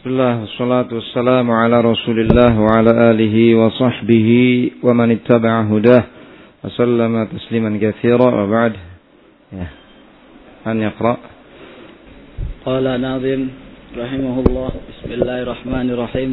Bismillah, wassalatu wassalamu ala rasulillah wa ala alihi wa sahbihi wa man ittaba'a hudah wa sallama tasliman katsira wa ba'd. Ya. An yaqra. Qala Nazim rahimahullah, bismillahirrahmanirrahim.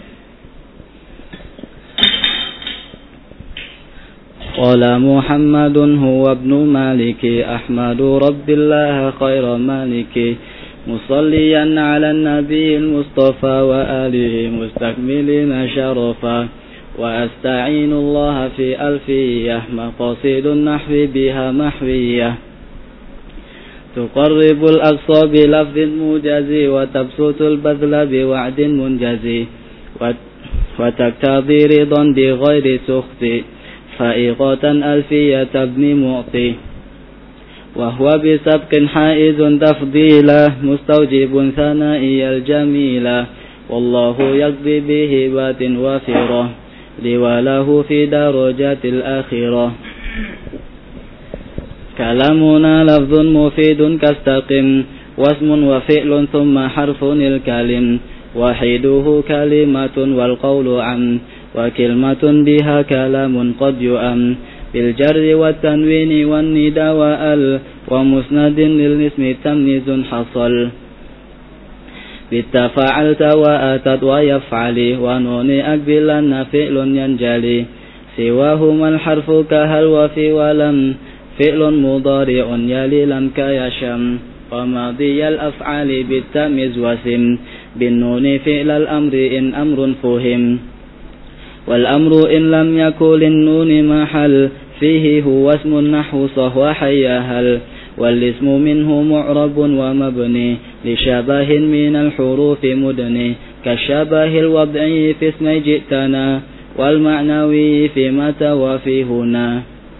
Qala Muhammadun huwa ibnu Maliki ahmadu rabbillah khairan maliki مصليا على النبي المصطفى وآله مستكملين شرفا وأستعين الله في ألفية مقاصد النحو بها محوية تقرب الأقصى بلفظ موجزي وتبسط البذل بوعد منجزي وتقتضي رضا بغير سخط فائقة ألفية ابن معطي وهو بسبق حائز تفضيلا مستوجب ثنائي الجميلا والله يقضي بهبات وافرة لوله في درجات الآخرة كلامنا لفظ مفيد كاستقم واسم وفعل ثم حرف الكلم وحيده كلمة والقول عن وكلمة بها كلام قد يؤم بالجر والتنوين والندى وال ومسند للاسم تمييز حصل بالتفاعلت واتت ويفعلي ونون اقبلن فعل ينجلي سواهما الحرف كهل وفي ولم فعل مضارع يلي لم كيشم وماضي الافعال بالتمييز وسم بالنون فعل الامر ان امر فهم والأمر إن لم يكن للنون محل فيه هو اسم النحو صهو حيهل والاسم منه معرب ومبني لشبه من الحروف مدني كالشبه الوضعي في اسم جئتنا والمعنوي في متى وفي هنا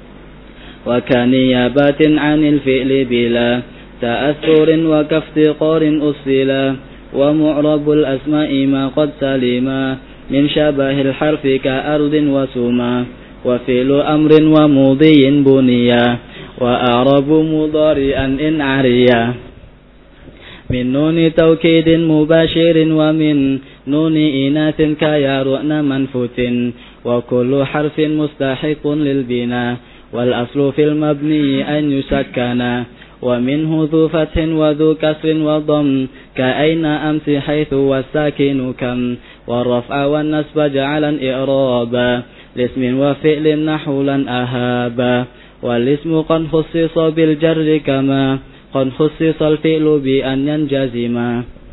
وكنيابة عن الفعل بلا تأثر وكافتقار أصلا ومعرب الأسماء ما قد سلما من شبه الحرف كأرض وسما وفعل أمر ومضي بنيا وأعرب مضارئا إن عريا من نون توكيد مباشر ومن نون إناث كيرؤن منفوت وكل حرف مستحق للبناء والأصل في المبني أن يسكن ومنه ذو فتح وذو كسر وضم كأين أمس حيث والساكن كم والرفع والنسب جعلا إعرابا لاسم وفعل نحولا أهابا والاسم قد خصص بالجر كما قد خصص الفعل بأن ينجزما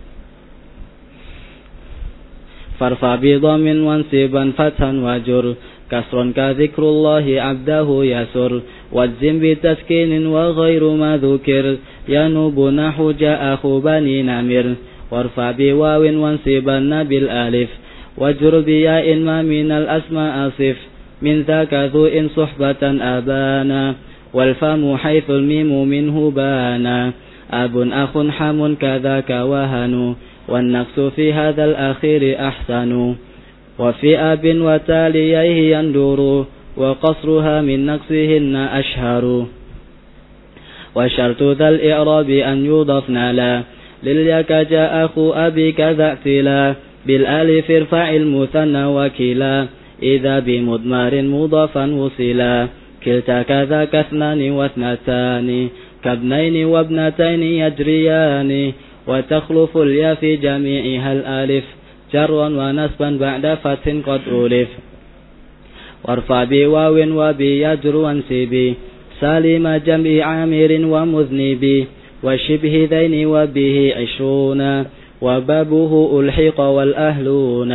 فارفع بضم وانصبا فتحا وجر كسر كذكر الله عبده يسر والزم بتسكين وغير ما ذكر ينوب نحو جاء أخو بني نمر وارفع بواو وانصبن بالالف واجر بياء ما من الاسماء صف من ذاك ذو ان صحبة ابانا والفم حيث الميم منه بانا اب اخ حم كذاك وهن والنقص في هذا الاخير احسن وفي اب وتاليه يندور وقصرها من نقصهن اشهر وشرط ذا الاعراب ان يضفن لا لليك جاء أخو أبي كذا اعتلا بالألف ارفع المثنى وكلا إذا بمضمر مضافا وصلا كلتا كذا كاثنان واثنتان كابنين وابنتين يجريان وتخلف اليا في جميعها الألف جرا ونسبا بعد فتح قد ألف وارفع بواو وبيجر وانسبي سالم جمع عامر ومذنبي وشبه ذين وبه 20 وبابه ألحق والأهلون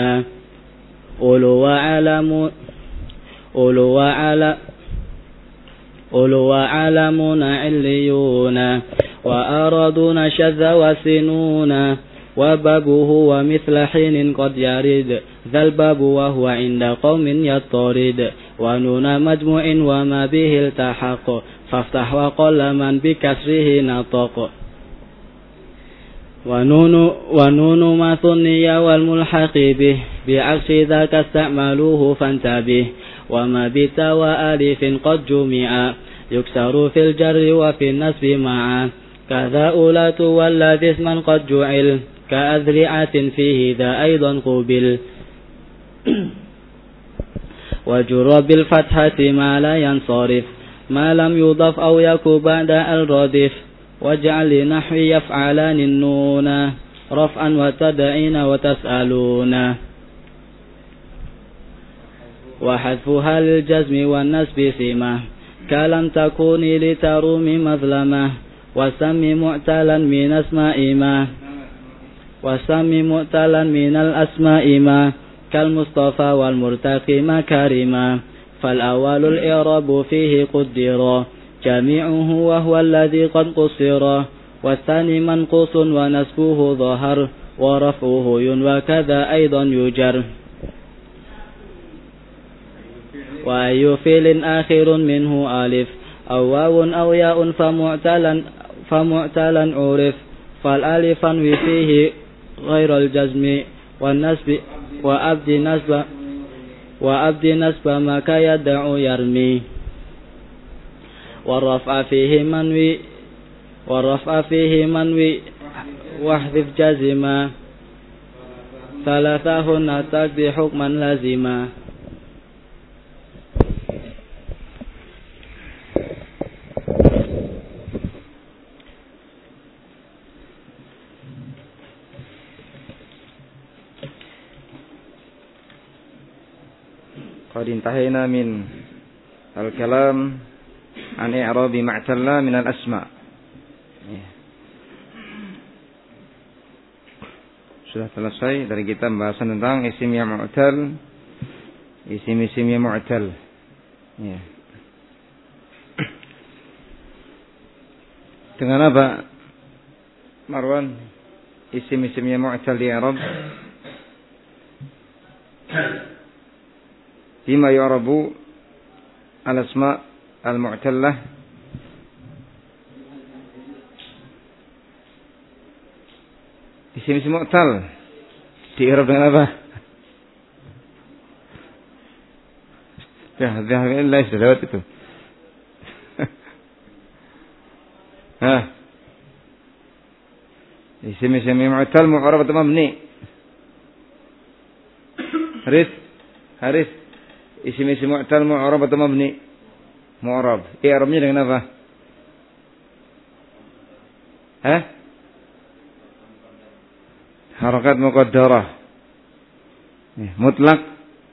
أولو وعلمون عليون وأرادون شذ وسنون وبابه ومثل حين قد يرد ذا الباب وهو عند قوم يطرد ونون مجموع وما به التحق فافتح وقل من بكسره نطق ونون ما ثني والملحق به بعكس ذاك استعملوه فانتبه وما بتا وآلف قد جمع يكسر في الجر وفي النسب معا كذا أولات والذي اسما قد جعل كأذرعة فيه ذا أيضا قبل وجر بالفتحة ما لا ينصرف ما لم يضف أو يكو بعد الردف واجعل لنحو يفعلان النون رفعا وتدعين وتسألون وحذفها للجزم والنسب سمة كلم تكوني لترومي مظلمة وسمي معتلا من أسماء ما وسمي معتلا من الأسماء ما كالمصطفى والمرتقي مكارما فالأول الإعراب فيه قدر جميعه وهو الذي قد قصر والثاني منقوص ونسبه ظهر ورفعه ينوى كذا أيضا يجر وأي فعل آخر منه ألف أو واو أو ياء فمعتلا عرف فالألف انوي فيه غير الجزم والنسب وأبد نسب ما كيدع يرمي والرفع فيه منوي واحذف جزما ثلاثهن تقضي حكما لازما قد انتهينا من الكلام عن إعراب ما اعتل من الأسماء. Sudah selesai dari kita pembahasan tentang isim yang mu'tal, isim-isim yang mu'tal. Ya. Dengan apa, Marwan? Isim-isim yang mu'tal di Arab? Bima yu'rabu al-asma' al-mu'tallah. Isim-isim mu'tal di Arab dengan apa? Ya, sudah lewat itu. Isim-isim mu'tal mu'rab atau mabni? Haris. Isim-isim mu'tal mu'rab atau mabni? Mu'rab. I'rabnya dengan apa? Harakat muqaddarah. Mutlak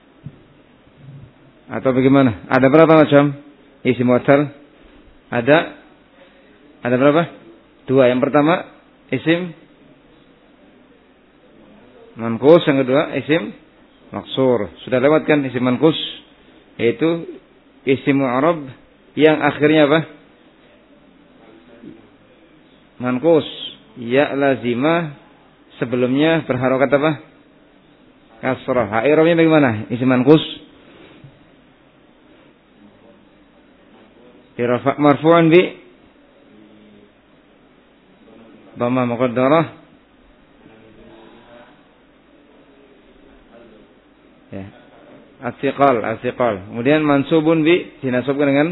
atau bagaimana? Ada berapa macam isim mu'tal? Ada berapa? 2. Yang pertama isim manqus, yang kedua isim maksur. Sudah lewat kan isim manqus, yaitu isim mu'rab yang akhirnya apa? Manqus, ya lazimah, sebelumnya berharokat apa? Kasrah. I'rabnya bagaimana? Isim manqus dirafa' marfu'an bi dhamma muqaddarah, ya, As-siqal. Kemudian mansubun bi dinasabkan dengan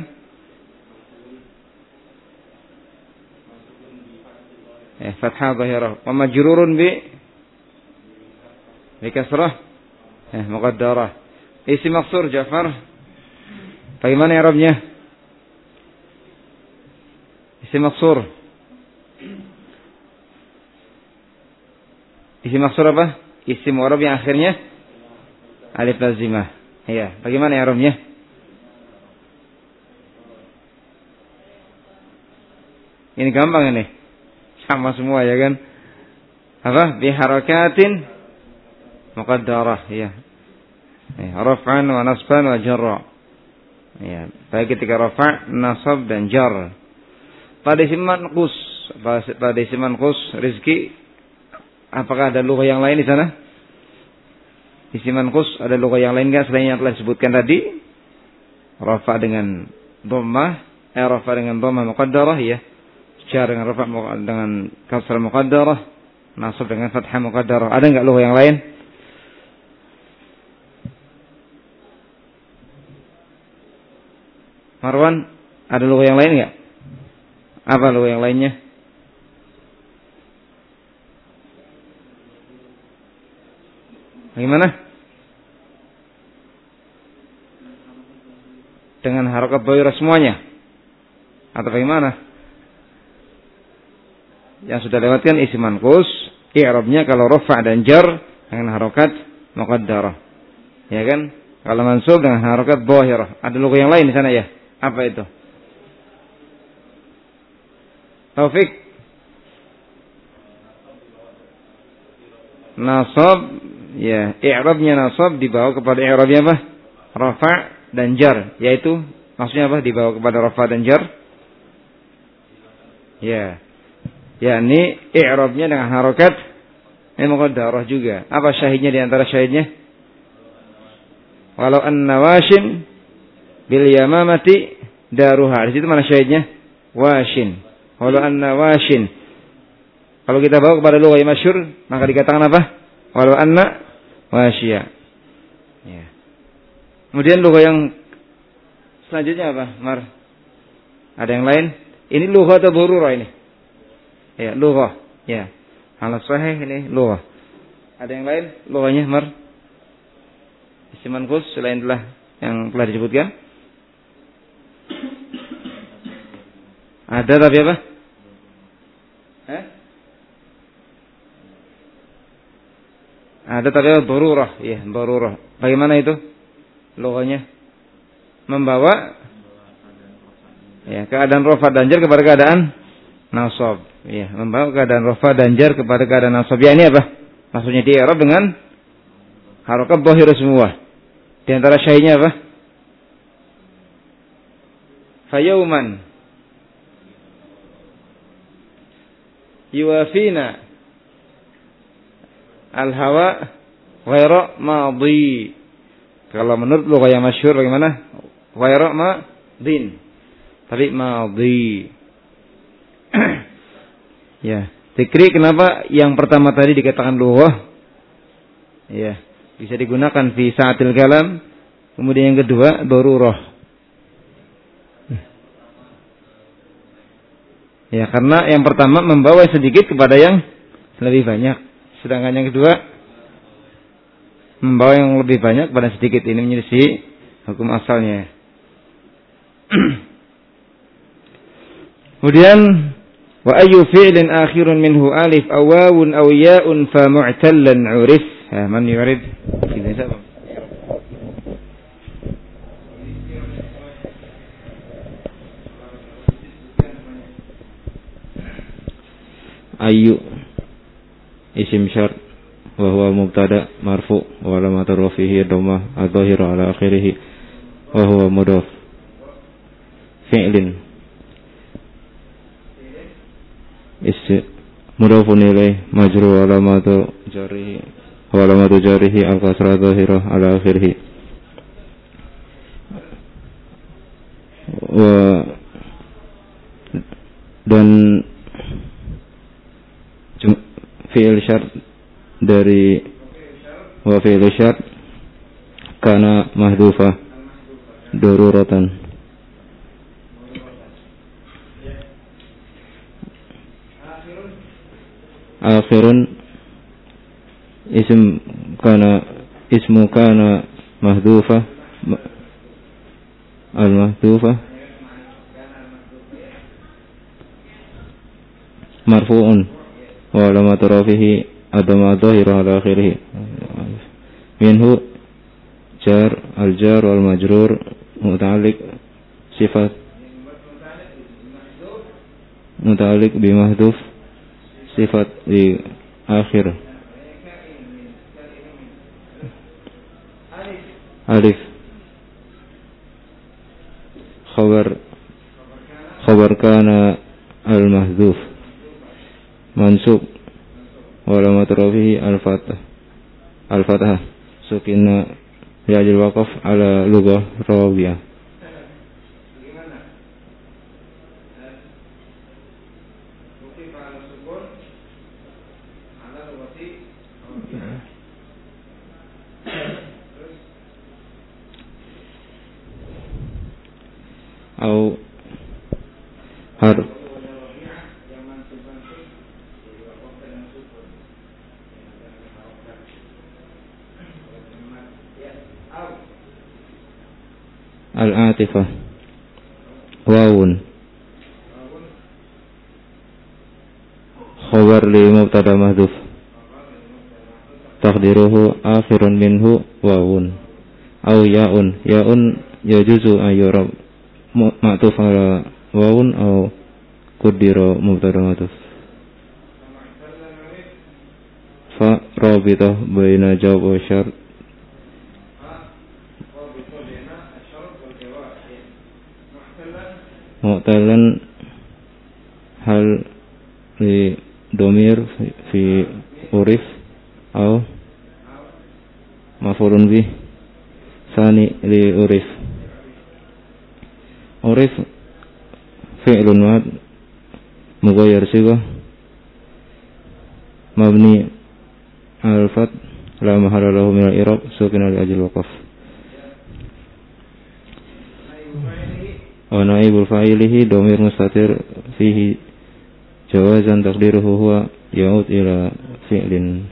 fathah zahirah. Wa majrurun bi kasrah muqaddarah. Isim maksur Ja'far, bagaimana i'rabnya? Isim maksur. Isim maksur apa? Isim mu'rab yang akhirnya alif lazimah. Iya, bagaimana i'rabnya? Ini gampang ini. Sama semua ya kan? Apa? Bi harakatin muqaddarah, ya. Raf'an wa nasban wa jarra. Ya, baik ketika rafa', nasab dan jar. Pada isim manqus rizki, apakah ada lugah yang lain di sana? Isim manqus ada lugah yang lain enggak selain yang telah disebutkan tadi? Rafa' dengan dhammah, rafa' dengan dhammah muqaddarah, ya. Jar dengan rafa' dengan kasrah muqaddarah, nasab dengan fathah muqaddarah. Ada enggak lugah yang lain? Marwan, ada lugah yang lain enggak? Apa lugah yang lainnya? Bagaimana? Dengan harokat dhahirah semuanya? Atau bagaimana? Yang sudah lewatkan isim manqus, i'rabnya kalau rafa' dan jar dengan harokat muqaddarah. Ya kan? Kalau mansub dengan harokat dhahirah. Ada logo yang lain di sana ya? Apa itu? Taufik. Nasab, ya, i'rabnya nasab dibawa kepada i'rabnya apa? Rafa' dan jar, yaitu maksudnya apa? Dibawa kepada rafa' dan jar? Ya. Yakni i'rabnya dengan harokat muqaddarah juga. Apa syahidnya di antara syahidnya? Walau an-nawashin bil yamamati daruha. Di situ mana syahidnya? Washin. Walau an-nawashin. Kalau kita bawa kepada lugah yang masyhur, maka dikatakan apa? Walau anna washiya. Ya. Kemudian lugah yang selanjutnya apa? Mar. Ada yang lain? Ini lugah atau darurah ini? Ya, lughah. Ya. Ala sahih ini lughah. Ada yang lain? Lughahnya Mar? Isim manqus selain yang telah disebutkan? Ada tapi apa? Ada tapi apa? Darurah. Ya, darurah. Bagaimana itu? Lughahnya membawa ya, keadaan rafa dan jar kepada keadaan nasab. Ya, membawa keadaan rafa dan jar kepada keadaan nasab. Ya, ini apa? Maksudnya di i'rab dengan harokat dhahirah semua. Di antara syai'nya apa? Fayauman yuwafina al-hawa ghaira madhi. Kalau menurut lugah yang masyhur bagaimana? Ghaira madhin. Tapi madhi. Ya, Tikri kenapa yang pertama tadi dikatakan lughah? Ya, bisa digunakan fi sa'atil kalam. Kemudian yang kedua darurah. Ya, karena yang pertama membawa sedikit kepada yang lebih banyak. Sedangkan yang kedua membawa yang lebih banyak kepada sedikit. Ini menjadi hukum asalnya. Kemudian wa ayyu fi'lin akhirun minhu alif aw wawun aw ya'un fa mu'tallan 'urif. Ya, man yurid? Ayyu isim syart wa huwa mubtada marfu wa alamatu rafihi dhammah adh-dhahira ala akhirih wa huwa mudhaf. Fi'lin mudhafun ilaih majrur alamatu jarihi al-kasrah dhahirah ala akhirih wa dan fi'il syart dari wa fi'il syart kana mahdhufah daruratan. Akhirun ismu kana mahdhufah al-mahdhufah marfu'un wa alamatu rafihi adama dhahira ala akhirih minhu jar al-jar wal majrur muta'alliq sifat muta'alliq bi mahdhuf sifat di akhir alif khabar kana al-mahdhuf mansub wa alamat rafihi al-fathah sukina ya'jil waqaf ala lughah rawiyah. Au harf Al-atifah wawun khabar li mubtada mahdhuf taqdiruhu akhirun minhu wawun aw yaun yajuzu ayyurab ma'tuf ala wawun aw qaddira mubtada mahdhuf fa rabitah baina jawab wa syart mu'talan hal li domir fi urif atau maf'ulun bih sani li urif fi'lun mad mughayyar sigah mabni al-fat la mahalla lahu min al-i'rab sukina li ajli waqaf wa naibul fa'ilihi domir mustatir fihi jawazan taqdiruhu huwa ya'ud ila fi'lin.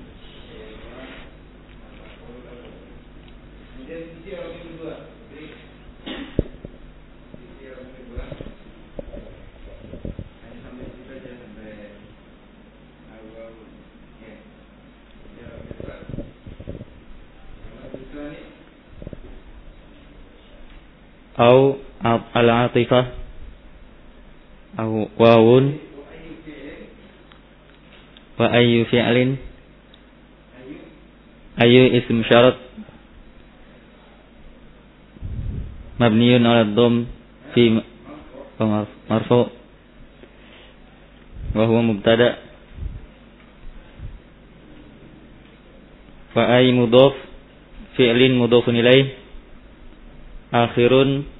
Au al-atifah au wawun wa ayyu fi'lin ayyu ism syarat mabniun ala dhamm fi marfu wa huwa mubtada wa ay mudhaf fi'lin mudhafun ilaih akhirun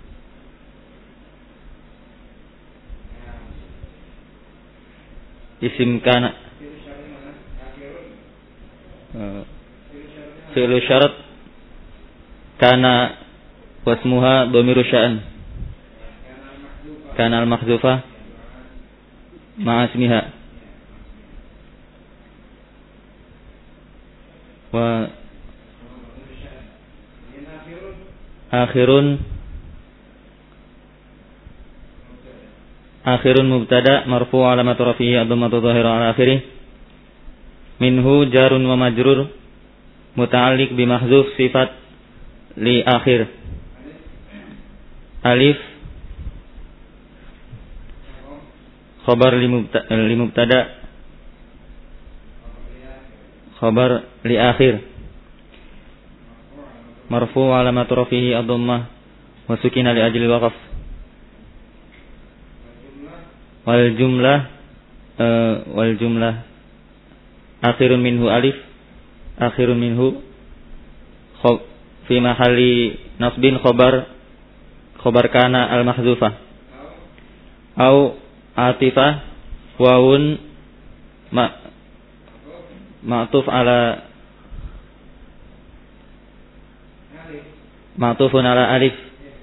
isim kana fi'lu syarat kana wasmuha dhamiru sya'an kana al-mahdhufah ma'a ismiha wa akhirun mubtada marfu' alamatu rafihi ad-dhammatu dhahira ala akhirih minhu jarun wa majrur muta'alliq bi mahdzuf sifat li akhir alif khabar li mubtada khabar li akhir marfu' alamatu rafihi ad-dhammah wa sukina li ajli waqaf wal jumlah akhirun minhu alif akhirun minhu fi mahalli nasbin khabar kana al mahdzufah au atifah wawun ma'tuf ala ma'tufun ala alif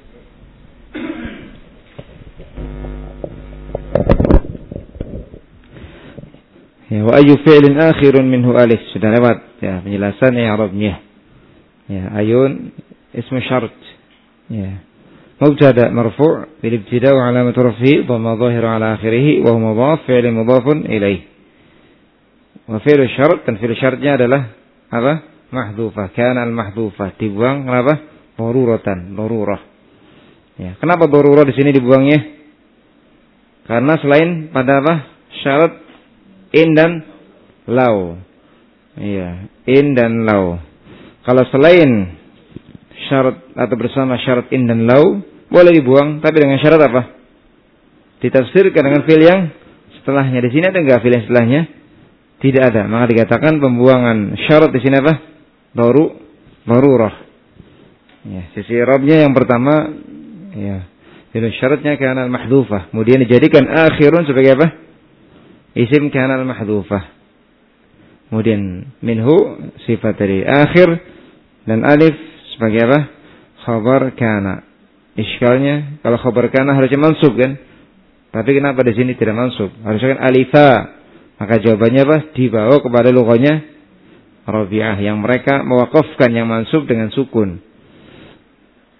ya, wa ayyu fi'lin akhirun minhu alif sudah lewat ya penjelasan i'rabnya ya ayun ismu syart ya mubtada marfu' bil ibtida' wa alamatu raf'i dhamma dhahira ala akhirih wa huwa mudhaf fi'lun mudhafun ilaih wa fi'lu syart dan fi'lu syartnya adalah apa mahdhufah kana al mahdhufah dibuang kenapa darurah ya kenapa darurah di sini dibuangnya karena selain pada apa syarat in dan law. Iya, in dan law. Kalau selain syarat atau bersama syarat in dan law boleh dibuang, tapi dengan syarat apa? Ditafsirkan dengan fi'il yang setelahnya. Di sini ada enggak fi'il yang setelahnya? Tidak ada. Maka dikatakan pembuangan syarat di sini apa? Darurah. Ya, sisi i'rabnya yang pertama ya, fi'il syaratnya kana al-mahdhufah. Kemudian dijadikan akhirun sebagai apa? Isim kana al-mahdhufah. Kemudian minhu sifat dari akhir dan alif sebagai apa? Khabar kana. Iskalnya kalau khabar kana harusnya mansub kan? Tapi kenapa di sini tidak mansub? Harusnya kan alifa. Maka jawabannya apa? Dibawa kepada lughahnya Rabi'ah yang mereka mewakafkan yang mansub dengan sukun.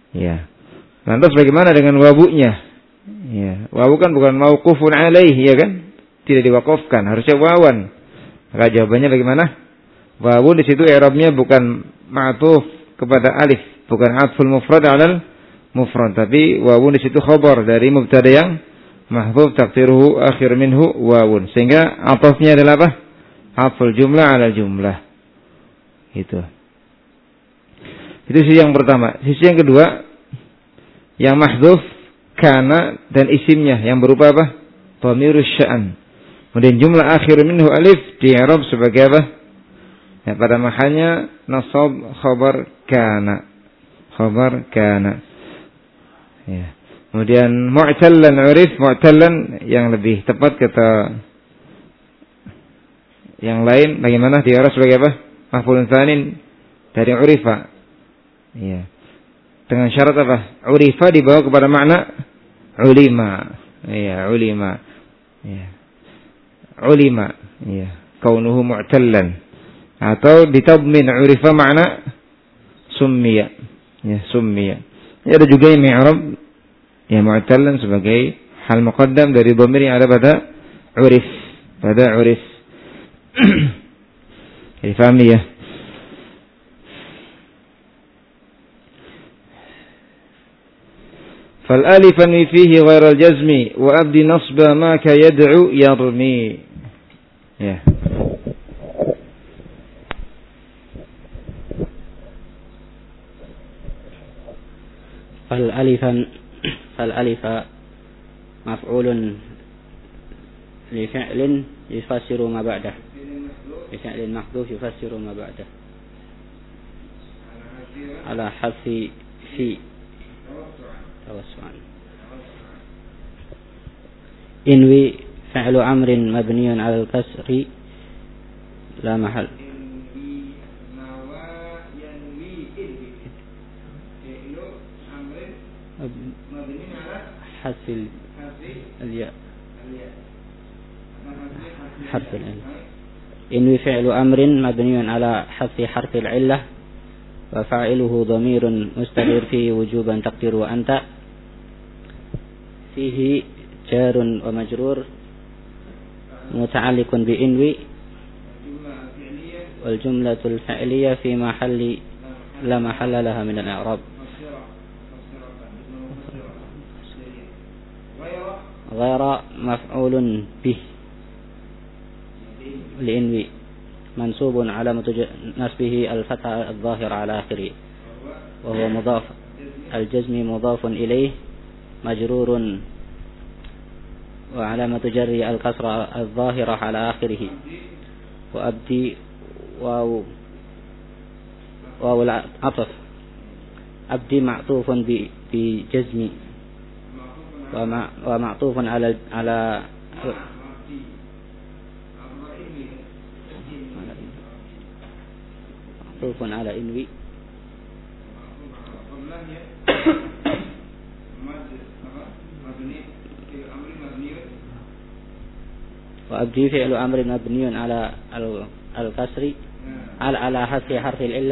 Ya. Lantas bagaimana dengan wabunya? Ya, wawu kan bukan mauqufun alaih, ya kan? Tidak diwakafkan, harusnya wawan. Maka jawabannya bagaimana? Wawu di situ i'rabnya bukan ma'tuf kepada alif, bukan atful mufrad 'alal mufrad, tapi wawu di situ khabar dari mubtada yang mahdzuf taqdiruhu akhir minhu wawun. Sehingga atafnya adalah apa? Atful jumlah 'ala jumlah. Itu sisi yang pertama. Sisi yang kedua, yang mahdzuf kana dan isimnya yang berupa apa? Dhamirus sya'an. Kemudian jumlah akhir minhu alif di i'rab sebagai apa? Ya, pada mahanya nasab khabar kana. Khabar kana. Ya. Kemudian mu'tallan urif, mu'tallan yang lebih tepat kata yang lain bagaimana di i'rab sebagai apa? Maf'ulun tsanin dari urifa. Ya. Dengan syarat apa? Urifa dibawa kepada makna ulima. Ya, ulima. Ya. Ulima. Ya. Kaunuhu mu'tallan. Atau ditadmin urifa makna summiya. Ya, summiya. Ya, ada juga yang mi'rab ya mu'tallan sebagai hal muqaddam dari dhamir yang ada pada urif. Pada urif. Difahami ya? فالالف فيه غير الجزم وابد نصب ما كيدعو يرمي. Ya. فالالف مفعول لفعل يفسر ما بعده، لفعل محذوف يفسر ما بعده على حذف في توسعا. إنوي فعل أمر مبني على الكسر لا محل. حذف الياء حرف العلة. إنوي فعل أمر مبني على حذف حرف العلة وفاعله ضمير مستتر فيه وجوبا تقديره أنت. فيه جار ومجرور متعلق بإنوي والجملة الفعلية في محل لا محل لها من الإعراب. غير مفعول به لإنوي منصوب على نصبه الفتحة الظاهرة على آخره وهو مضاف. الجزم مضاف إليه مجرور وعلامة جره الكسرة الظاهرة على آخره. وأبدي واو العطف أبدي معطوف بجزم ومعطوف على معطوف على إنوي وأبدي فعل أمر مبني على الكسر على حذف حرف العلة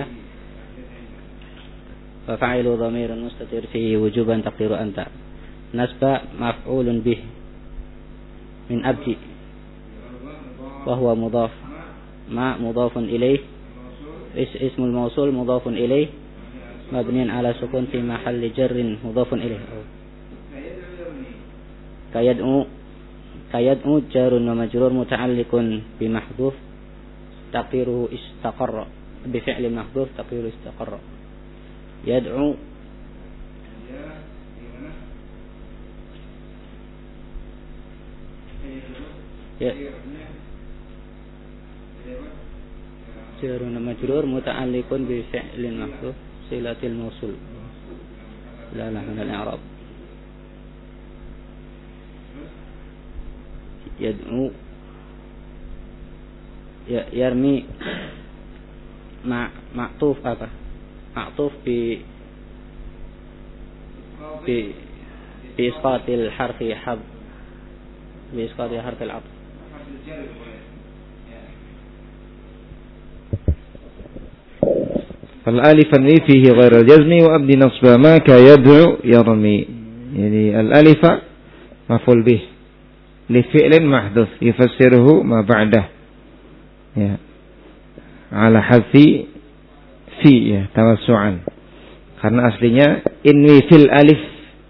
وفعل ضمير مستتر فيه وجوبا تقدير أنت. نسب مفعول به من أبدي وهو مضاف ما مضاف إليه اسم الموصول مضاف إليه مبني على سكون في محل جر مضاف إليه. كيدعو جار ومجرور متعلق بمحذوف تقديره استقر بفعل محذوف تقديره استقر. يدعو جار ومجرور متعلق بفعل محذوف صلة الموصول لا من الإعراب. يدعو يرمي معطوف apa? معطوف بإسقاط الحرف حب بإسقاط حرف العطف. fal alif anwi fihi ghair al-jazmi wa abdi nasba ma ka yad'u yarmi. Jadi al-alif maf'ul bih li fi'lin mahdhuf yufassiruhu ma ba'dah. Ya. Ala hadfi fi ya tawassu'an. Karena aslinya inwi fil alif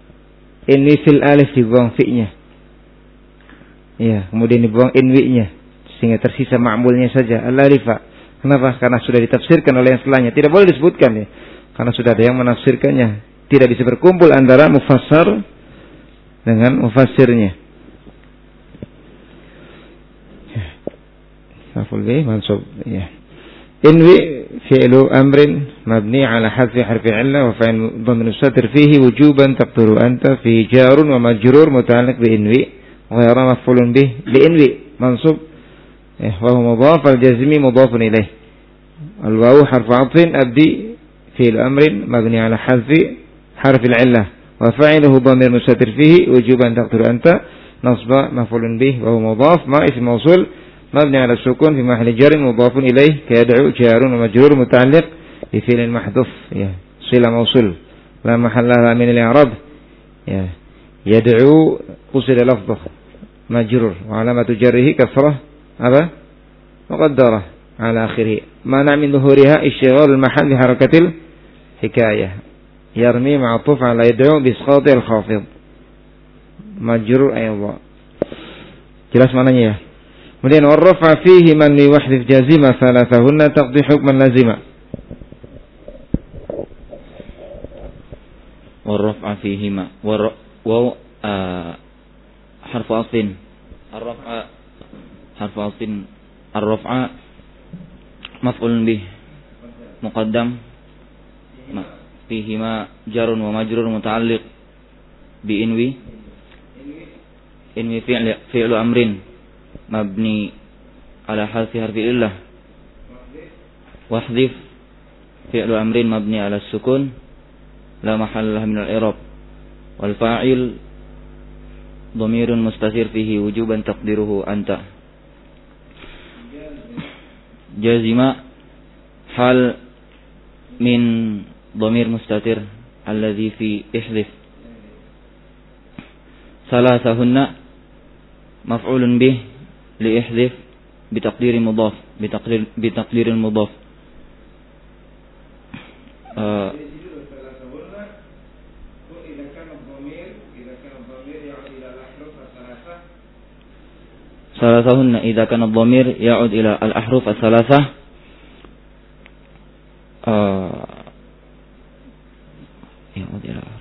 dibuang fi-nya. Ya, kemudian dibuang inwi-nya sehingga tersisa ma'mulnya saja al-alifa. Kenapa? Karena sudah ditafsirkan oleh yang setelahnya. Tidak boleh disebutkan ya. Karena sudah ada yang menafsirkannya. Tidak bisa berkumpul antara mufassar dengan mufassirnya. Maf'ul bih mansub ya. Inwi fi'lu amrin mabni ala hadfi harfi 'illah wa fa'il dhamir mustatir fihi wujuban taqdiru anta fi jarun wa majrur muta'alliq bi inwi ghayra maf'ulun bih bi inwi mansub wa huwa mudhaf al-jazmi mudhafun ilayh. Al-wawu harfu 'athfin abdi fi'lu amrin mabni ala hadfi harfi al-'illah wa fa'iluhu dhamir mustatir fihi wujuban taqdiru anta nasba maf'ulun bih wa huwa mudhaf ma ism mawsul مبني على السكون في محل جر مضاف إليه كيدعو جار ومجرور متعلق بفعل محذوف صلة موصول لا محل لها من الإعراب يدعو قصد لفظه مجرور وعلامة جره كسرة مقدرة على آخره مانع من ظهورها اشتغال المحل بحركة الحكاية يرمي معطوف على يدعو بإسقاط الخافض مجرور أيضا. Jelas maknanya ya. Kemudian warrafa fihi man wahdif jazima thalathahunna taqdi hukman lazima. Warrafa fihi ma harfu aslin arrafa harfu aslin arrafa maf'ulun bih muqaddam fihi ma jarun wa majrur muta'alliq bi inwi fi'lu amrin مبني على حذف حرف العلة واحذف فعل أمر مبني على السكون لا محل له من الإعراب والفاعل ضمير مستتر فيه وجوبا تقديره أنت. جازم حال من ضمير مستتر الذي في احذف. ثلاثهن مفعول به لإحذف بتقدير مضاف بتقدير المضاف ثلاثهن إذا كان الضمير يعود إلى الأحرف الثلاثة يعود إلى الأحرف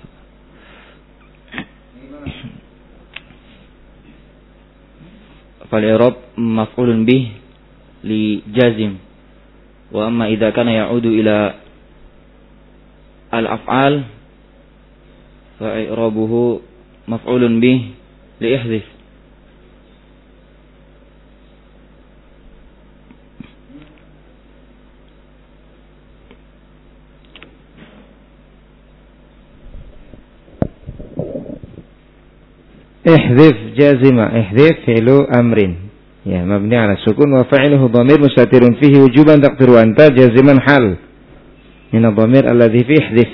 فالإعراب مفعول به لجازم وأما إذا كان يعود إلى الأفعال فإعرابه مفعول به لإحذف. احذف جازمة احذف فعل أمر يا مبني على السكون وفعله ضمير مستتر فيه وجوبا تقدر أنت جازما حال من الضمير الذي فيه احذف.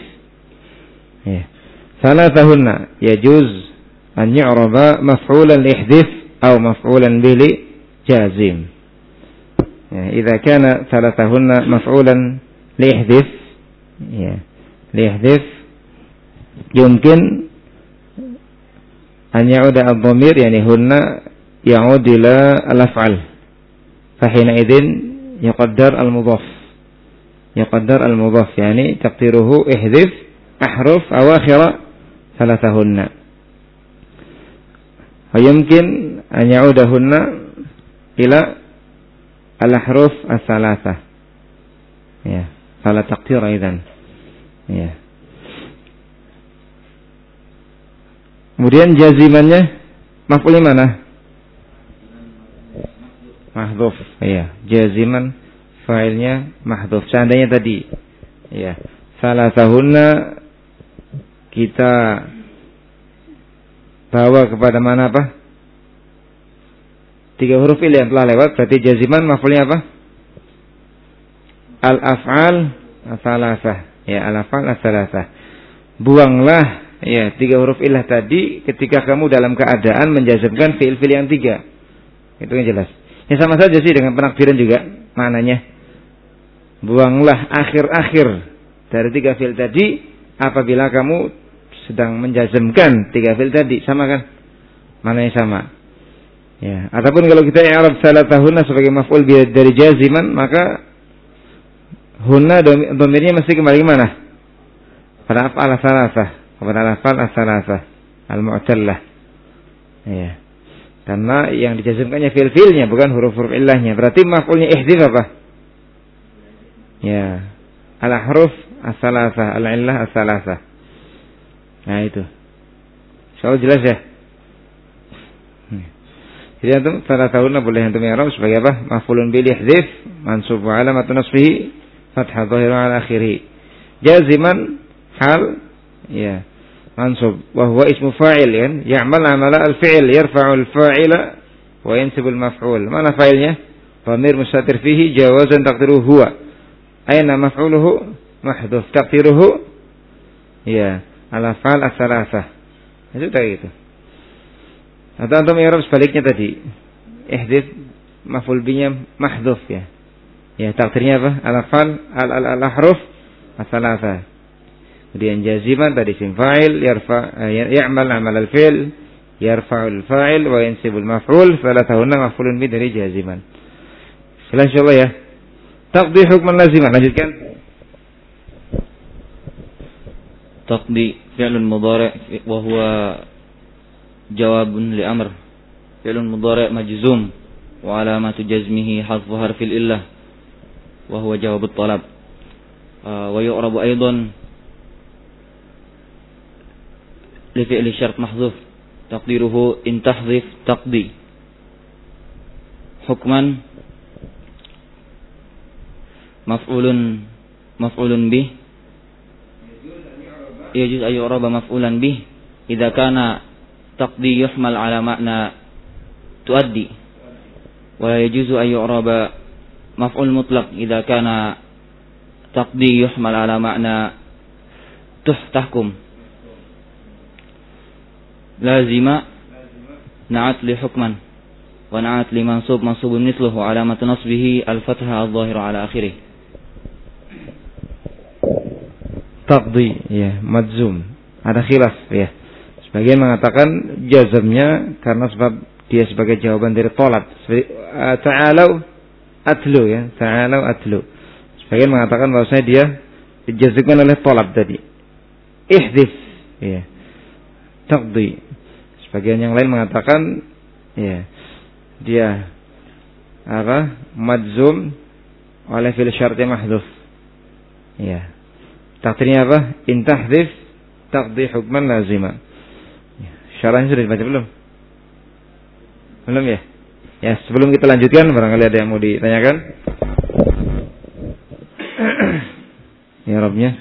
ثلاثهن يجوز أن يعرب مفعولا لإحذف أو مفعولا به لجازم. إذا كان ثلاثهن مفعولا لإحذف يمكن أن يعود الضمير يعني هن يعود إلى الأفعال فحينئذ يقدر المضاف يعني تقديره احذف أحرف أواخر ثلاثهن. ويمكن أن يعودهن إلى الأحرف الثلاثة فلا تقدير أيضا. Kemudian jazimannya maf'ulnya mana? Mahdhuf. Jaziman fa'ilnya mahdhuf. Seandainya tadi salasahunna kita bawa kepada mana apa? 3 huruf il yang telah lewat, berarti jaziman maf'ulnya apa? Al-af'al ats-tsalatsah. Ya, al-af'al ats-tsalatsah. Buanglah ya 3 huruf illah tadi ketika kamu dalam keadaan menjazmkan fiil-fiil yang 3. Itu yang jelas. Ya sama saja sih dengan penakdiran juga maknanya. Buanglah akhir-akhir dari 3 fiil tadi apabila kamu sedang menjazmkan 3 fiil tadi, sama kan? Maknanya sama. Ya, ataupun kalau kita i'rab salatahunna sebagai maf'ul dari jaziman, maka hunna dhamirnya mesti kembali ke mana? Pada af'al ats-tsalatsah, kepada af'al ats-tsalatsah al-mu'tallah. Ya. Karena yang dijazmkannya fiil-fiilnya bukan huruf-huruf illahnya. Berarti maf'ulnya ihdif apa? Ya. Al-ahruf ats-tsalatsah, al-illah ats-tsalatsah. Nah itu. Insyaallah jelas ya. Jadi antum salatahunna boleh antum i'rab sebagai apa? Maf'ulun bil ihdif mansub wa alamatun nasbihi fathah dhahirun ala akhirih. Jaziman hal ya mansub wa huwa ismu fa'il kan ya'mal amala al-fi'l yarfa'u al-fa'ila wa yansibu al-maf'ul. Mana fa'ilnya? Dhamir mustatir fihi jawazan taqdiruhu huwa. Aina maf'uluhu? Mahdhuf taqdiruhu ya al-af'al ats-tsalatsah. Itu kayak gitu. Atau antum i'rab sebaliknya tadi. Ihdif maf'ul binya mahdhuf ya. Ya takdirnya apa? Al-af'al al-ahruf ats-tsalatsah. Kemudian jaziman tadi isim fa'il ya'mal amal al-fi'l yarfa'u al-fa'il wa yansibu al-maf'ul salatahunna maf'ulun bi dari jaziman. Jelas insyaallah ya. Taqdi hukman laziman. Lanjutkan. Taqdi fi'lun mudhari' wa huwa jawabun li amr. Fi'lun mudhari' majzum wa alamatu jazmihi hadfu harfil illah wa huwa jawabut talab. Wa yu'rabu aidan li fi'li syart mahdhuf taqdiruhu in tahdhif taqdi. Hukman maf'ulun bih yajuz ay yu'raba maf'ulan bih idza kana taqdi yuhmal ala makna tuaddi wa yajuzu ay yu'raba maf'ul mutlaq idza kana taqdi yuhmal ala makna tahkum. Lazima na'at li hukman wa na'at li mansubun mithluhu alamatu nasbihi al-fathah adh-dhahira ala akhirih. Taqdi ya majzum. Ada khilaf ya. Sebagian mengatakan jazmnya karena sebab dia sebagai jawaban dari talab. Ta'alau atlu ya, ta'alau atlu. Sebagian mengatakan bahwasanya dia dijazmkan oleh talab tadi. Ihdif ya. Taqdi. Sebagian yang lain mengatakan ya dia apa? Majzum oleh fi'il syarti mahdhuf. Ya. Takdirnya apa? In tahdhif taqdi hukman lazima. Syarahnya sudah dibaca belum? Belum ya? Ya, sebelum kita lanjutkan barangkali ada yang mau ditanyakan. Ya Rabbnya.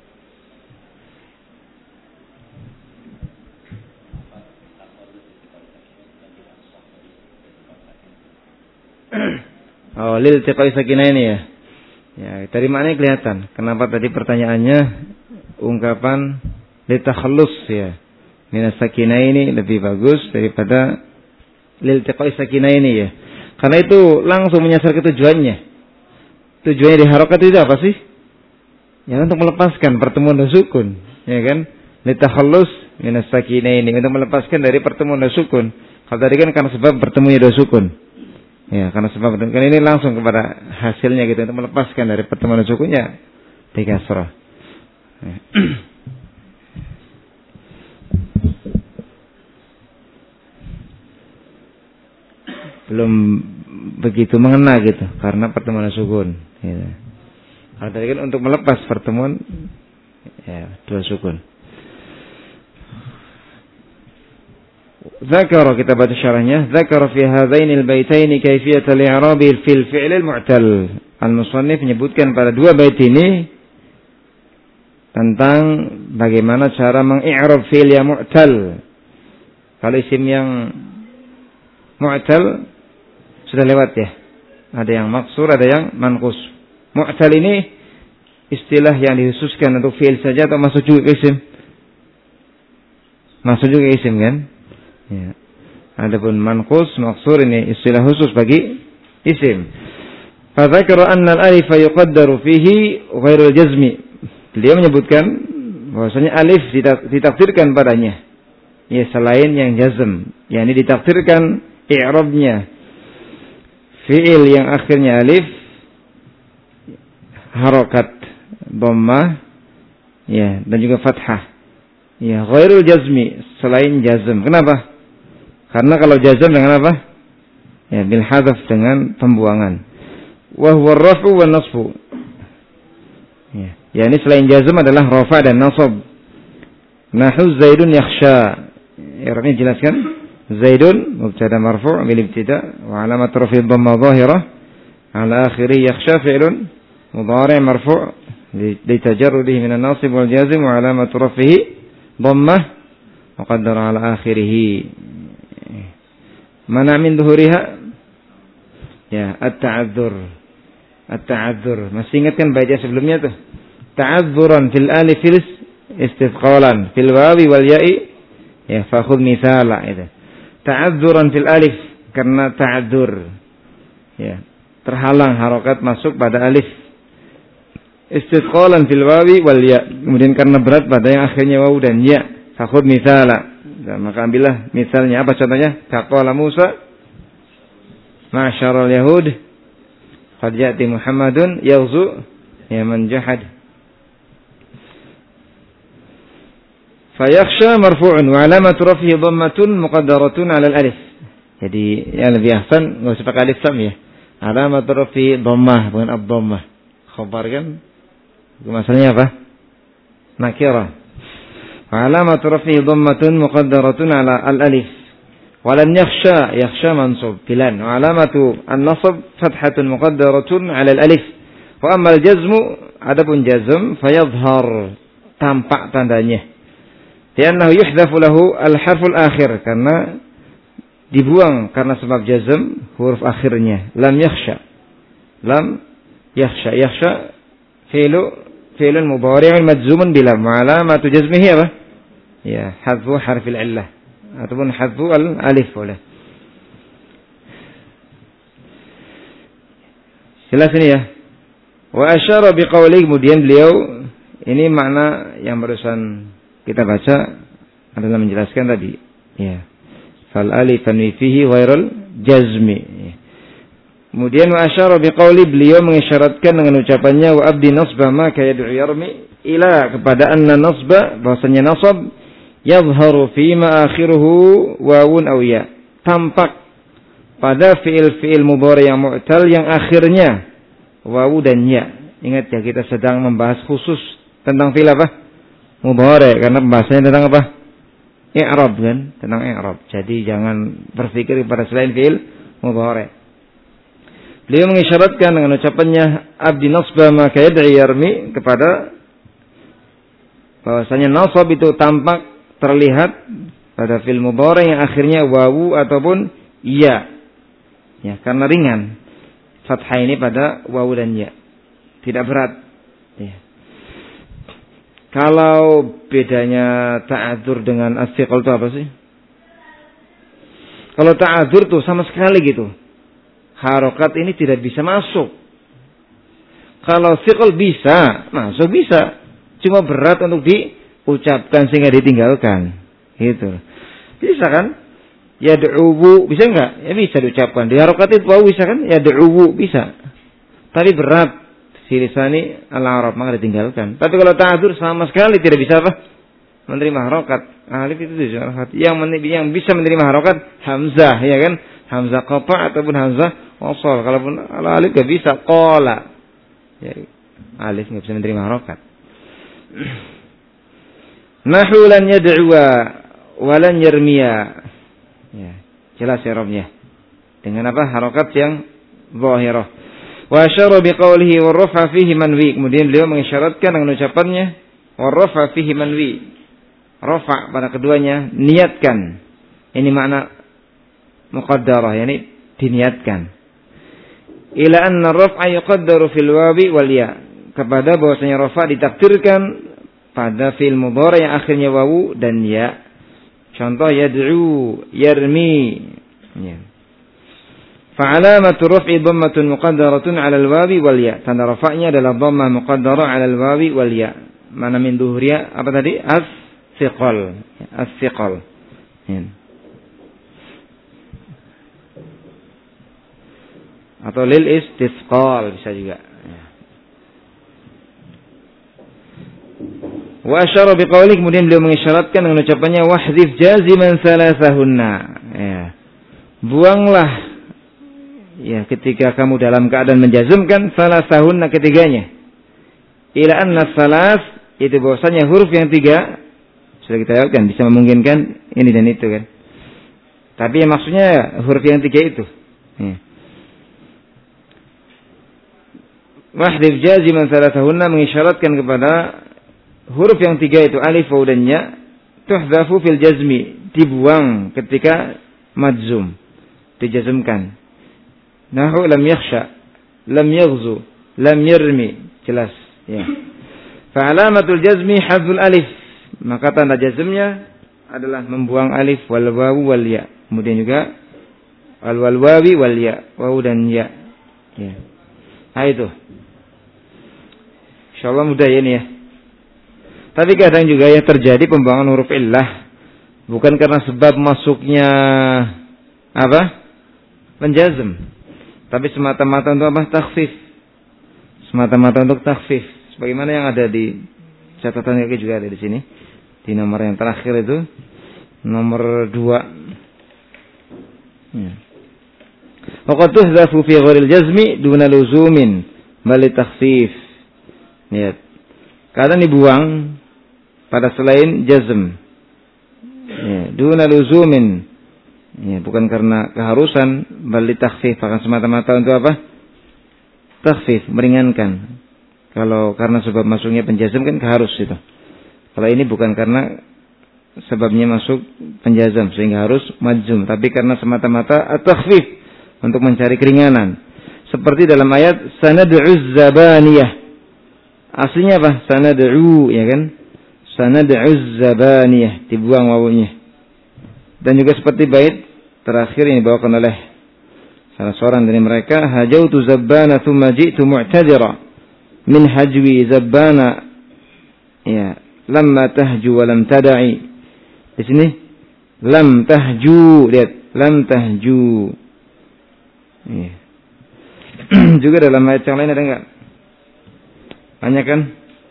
Oh, lil tiqai sakinaini ya. Ya, tadi maknanya kelihatan. Kenapa tadi pertanyaannya ungkapan litakhallus ya. Minas sakinaini lebih bagus daripada lil tiqai sakinaini ya. Karena itu langsung menyasar ke tujuannya. Tujuannya diharokat itu apa sih? Ya untuk melepaskan pertemuan dan sukun, ya kan? Litakhallus minas sakinaini untuk melepaskan dari pertemuan dan sukun. Kalau tadi kan karena sebab bertemunya dua sukun. Ya, karena sebab kan ini langsung kepada hasilnya gitu untuk melepaskan dari pertemuan sukunya di kasrah. Ya. Belum begitu mengena gitu karena pertemuan sukun. Ya. Kalau tadi kan untuk melepas pertemuan ya dua sukun. Zakara kita baca syarahnya. Zakara fi hadainil baitaini kaifiyat al-i'rab fil fi'l al-mu'tal. Al-musannif menyebutkan pada dua bait ini tentang bagaimana cara mengi'rab fi'il yang mu'tal. Kalau isim yang mu'tal sudah lewat ya. Ada yang maksur, ada yang manqus. Mu'tal ini istilah yang dikhususkan untuk fi'il saja atau masuk juga ke isim? Masuk juga ke isim kan? Ya. Adapun manqus, maqsur ini istilah khusus bagi isim. Fadzakara anna al-alif yuqaddaru fihi ghairul jazmi. Beliau menyebutkan bahwasanya alif ditakdirkan padanya, ya selain yang jazm, yakni ditakdirkan i'rabnya fi'il yang akhirnya alif harokat dhammah, ya, dan juga fathah, ya, ghairul jazmi, selain jazm. Kenapa? Karena kalau jazm dengan apa? Ya, bil hadzaf, dengan pembuangan. Wa huwa ar-raf'u wan nasbu. Ya, ini selain jazm adalah rafa dan nasab. Nahu Zaidun yakhsha. I'rabnya jelaskan. Zaidun mubtada marfu' bil ibtida wa alamat raf'i dhamma dhahirah ala akhirih. Yakhsha fi'lun mudhari' marfu' litajarrudihi min an-nasib wal jazm wa alamat raf'ihi dhammah muqaddara ala akhirih. Mana min dhuhuriha? Ya, at-ta'adzur. At-ta'adzur. Masih ingat kan baca sebelumnya tuh? Ta'adzuran fil alif istithqalan fil wawi wal ya'i, ya, fakhudh mithala itu. Ta'adzuran fil alif, karena ta'adzur, ya, terhalang harokat masuk pada alif. Istithqalan fil wawi wal ya', kemudian karena berat pada yang akhirnya wawu dan ya, fakhudh mithala. Dan maka ambillah misalnya. Apa contohnya? Kaqala Musa ma'syaral yahud qad ya'ti Muhammadun yaghzu ya man jahad. Fayakhsha marfu'un wa alamatu raf'ihi dhammatun muqaddaratun 'ala al-alif. Jadi yang lebih ahsan enggak usah pakai alif lam ya. Alamatu raf'ihi dhammah, bukan ad-dhammah. Khabar kan? Masalahnya apa? Nakirah. Wa alamatu raf'ihi dhammatun muqaddaratun 'ala al-alif. Wa lam yakhsha mansub bilan. Wa alamatu an-nasb fathatun muqaddaratun 'ala al-alif. Wa amma al-jazmu, adapun jazm, fayadhhar, tampak tandanya. Li'annahu yuhdhafu lahu al-harful akhir, karena dibuang karena sebab jazm huruf akhirnya. Lam yakhsha. Yakhsha fi'lun mudhari'un majzumun bilam. Alamatu jazmihi apa? Ya, hadfu harfil illah ataupun hadfu al-alif boleh. Jelas ini ya. Wa asyara biqauli, kemudian beliau ini makna yang barusan kita baca adalah menjelaskan tadi, ya, fal alif tanwi fihi ghairul jazmi. Kemudian wa asyara biqauli, beliau mengisyaratkan dengan ucapannya wa abdi nasba ma ka yad'u yarmi, ila, kepada anna nasba, bahwasanya nasab yadhharu fi ma akhiruhu wawun aw ya, tampak pada fiil mudhari yang mu'tal yang akhirnya wawu dan ya. Ingat ya, kita sedang membahas khusus tentang fiil apa? Mudhari, karena pembahasannya tentang apa? I'rab kan, tentang i'rab. Jadi jangan berpikir pada selain fiil mudhari. Beliau mengisyaratkan dengan ucapannya abdi nasba ma ka yad'i yarmi, kepada bahwasanya nasab itu tampak, terlihat pada fiil mudhari yang akhirnya wawu ataupun ya. Ya, karena ringan fathah ini pada wawu dan ya. Tidak berat. Ya. Kalau bedanya ta'adzur dengan as-siqal itu apa sih? Kalau ta'adzur tuh sama sekali gitu, harokat ini tidak bisa masuk. Kalau siqal bisa, masuk bisa. Cuma berat untuk diucapkan sehingga ditinggalkan. Gitu. Bisa kan? Yad'ubu, bisa enggak? Ya bisa diucapkan. Di harokat itu bisa kan? Yad'ubu, bisa. Tapi berat. Silisani al-Arab, maka ditinggalkan. Tapi kalau ta'adzur sama sekali tidak bisa apa? Menerima harokat. Alif itu harokat. Yang bisa menerima harokat hamzah, ya kan? Hamzah qata' ataupun hamzah wasal. Kalaupun alif enggak bisa qala. Ya, alif enggak bisa menerima harokat. Nahu lan yad'uwa wa lan yarmiya. Ya, jelas i'rabnya. Dengan apa? Harokat yang zahirah. Wa asyara biqaulihi wa rafa fihi manwi. Kemudian beliau mengisyaratkan dengan ucapannya wa rafa fihi manwi. Rafa pada keduanya niatkan. Ini makna muqaddarah, yakni diniatkan. Ila anna raf'a yuqaddaru fil wawi wal ya. kepada bahwasanya rafa ditakdirkan pada fi'il mudhari yang akhirnya wawu dan ya. Contoh yad'u, yarmi. Ya. Fa'alamatu raf'i dhammatun muqaddaratun 'ala al-wawi wal ya. Tanda rafa'nya adalah dhammah muqaddarah 'ala al-wawi wal ya. Mana min dhuhriya apa tadi? As-thiqal. As-thiqal. Ya. Atau lil istisqal bisa juga. Ya. Wa asyara biqauli, kemudian beliau mengisyaratkan dengan ucapannya wahdhif jaziman salasahunna. Ya. Buanglah ya ketika kamu dalam keadaan menjazmkan salasahunna ketiganya. Ila anna salas itu bahwasanya huruf yang tiga sudah kita lihatkan bisa memungkinkan ini dan itu kan. Tapi yang maksudnya huruf yang tiga itu. Ya. Wahdhif jaziman salasahunna mengisyaratkan kepada huruf yang tiga itu alif, waw dan ya tuhdhafu fil jazmi, dibuang ketika majzum, dijazmkan. Nahu lam yakhsha, lam yaghzu, lam yarmi, jelas ya. Fa alamatul jazmi hadzul alif, maka tanda jazmnya adalah membuang alif wal wawu wal ya. Kemudian juga al wal wawi wal ya, waw dan ya. Ya. Nah itu. Insyaallah mudah ya ini ya. Tapi kadang juga ya terjadi pembuangan huruf illah bukan karena sebab masuknya apa? Penjazm. Tapi semata-mata untuk apa? Takhfif. Semata-mata untuk takhfif. Sebagaimana yang ada di catatan kaki juga ada di sini. Di nomor yang terakhir itu nomor 2. Ya. Waqad tuhdhafu fi ghairil jazmi duna luzumin bal takhfif. Ya. Kadang dibuang pada selain jazm. Ya, duna luzumin. Ya, bukan karena keharusan, bal takhfif, akan semata-mata untuk apa? Takhfif, meringankan. Kalau karena sebab masuknya penjazm kan keharus itu. Kalau ini bukan karena sebabnya masuk penjazm sehingga harus majzum, tapi karena semata-mata at-takhfif untuk mencari keringanan. Seperti dalam ayat sanad'uz zabaniyah. Aslinya apa? Sanad'u, ya kan? Sanad'uz zabaniyah, dibuang wawunya. Dan juga seperti bait terakhir yang dibawakan oleh salah seorang dari mereka, hajautu zabbana thumma ji'tu mu'tadira min hajwi zabbana ya lamma tahju wa lam tada'i. Di sini lam tahju, lihat lam tahju. Ya. Juga dalam ayat yang lain ada enggak? Banyak kan?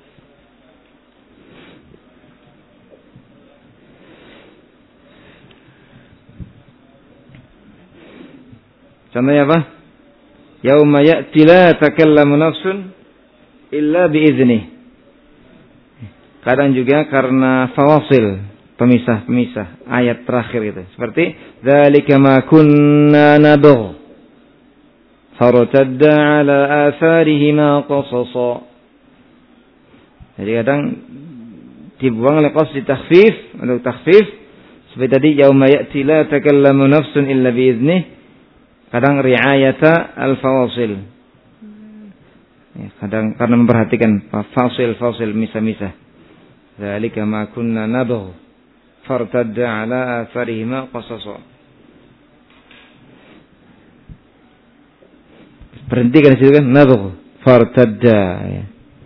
Contohnya apa? Yauma ya'ti la takallamu nafsun illa bi'idznih. Kadang juga karena fawasil, pemisah-pemisah ayat terakhir itu. Seperti dzalika ma kunna nabgh fartadda ala atharihima qasasa. Jadi kadang dibuang oleh qasd takhfif, untuk takhfif. Seperti tadi yauma ya'ti la takallamu nafsun illa bi'idznih. Kadang riayata al-fawasil. Ya, kadang karena memperhatikan fasil misah-misah. Dzalika ma kunna nabgh fartadda ala atharihima qasasa. Berhentikan di situ kan nabgh fartadda ya.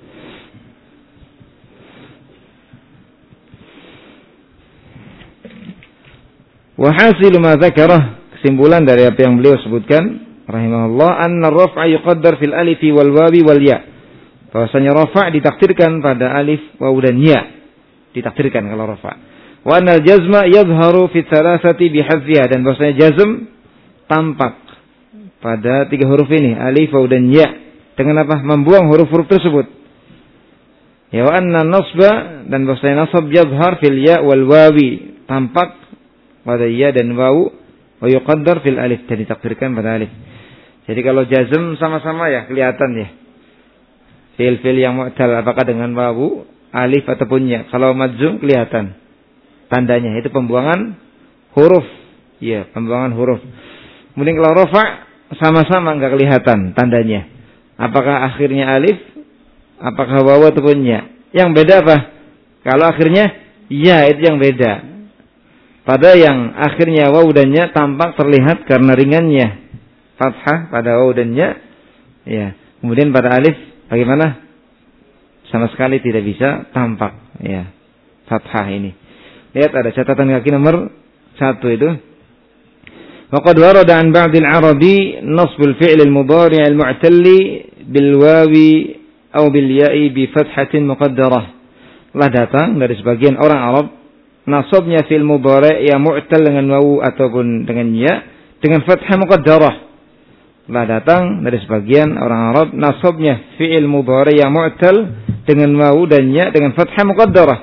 Wa hasilu ma dzakarah, kesimpulan dari apa yang beliau sebutkan rahimahullah, anna ar-raf'a yuqaddar fil alif wal wawi wal ya. Bahwasanya rafa' ditakdirkan pada alif, waw dan ya. Ditakdirkan kalau rafa'. Wa anna al-jazma yadhharu fi thalathati bihadfiha, dan bahwasanya jazm tampak pada tiga huruf ini, alif, waw dan ya. Dengan apa? Membuang huruf-huruf tersebut. Ya, wa anna nasba, dan bahwasanya nasab yadhhar fil ya wal wawi, tampak pada ya dan waw, wa yuqaddar fil alif, dan ditakdirkan pada alif. Jadi kalau jazm sama-sama ya kelihatan ya. Fi'il yang mu'tal apakah dengan wawu, alif ataupun ya. Kalau majzum kelihatan tandanya, itu pembuangan huruf. Ya, pembuangan huruf. Kemudian kalau rafa' sama-sama enggak kelihatan tandanya. Apakah akhirnya alif Apakah wawu ataupun ya? Yang beda apa? Kalau akhirnya ya, itu yang beda. Pada yang akhirnya wawu dan ya tampak terlihat karena ringannya fathah pada wawu dan ya. Ya. Kemudian pada alif bagaimana? Sama sekali tidak bisa tampak ya fathah ini. Lihat ada catatan kaki nomor 1 itu. Waqad warada an ba'd al-Arabi nasb al-fi'l al-mudari' al-mu'tal bil wawi atau bil ya'i bi fathatin muqaddarah. Telah datang dari sebagian orang Arab nasabnya fi'il mudhari' yang mu'tal dengan wawu ataupun dengan ya dengan fathah muqaddarah. Telah datang dari sebagian orang Arab nasabnya fi'il mudhari' yang mu'tal dengan wawu dan ya dengan fathah muqaddarah.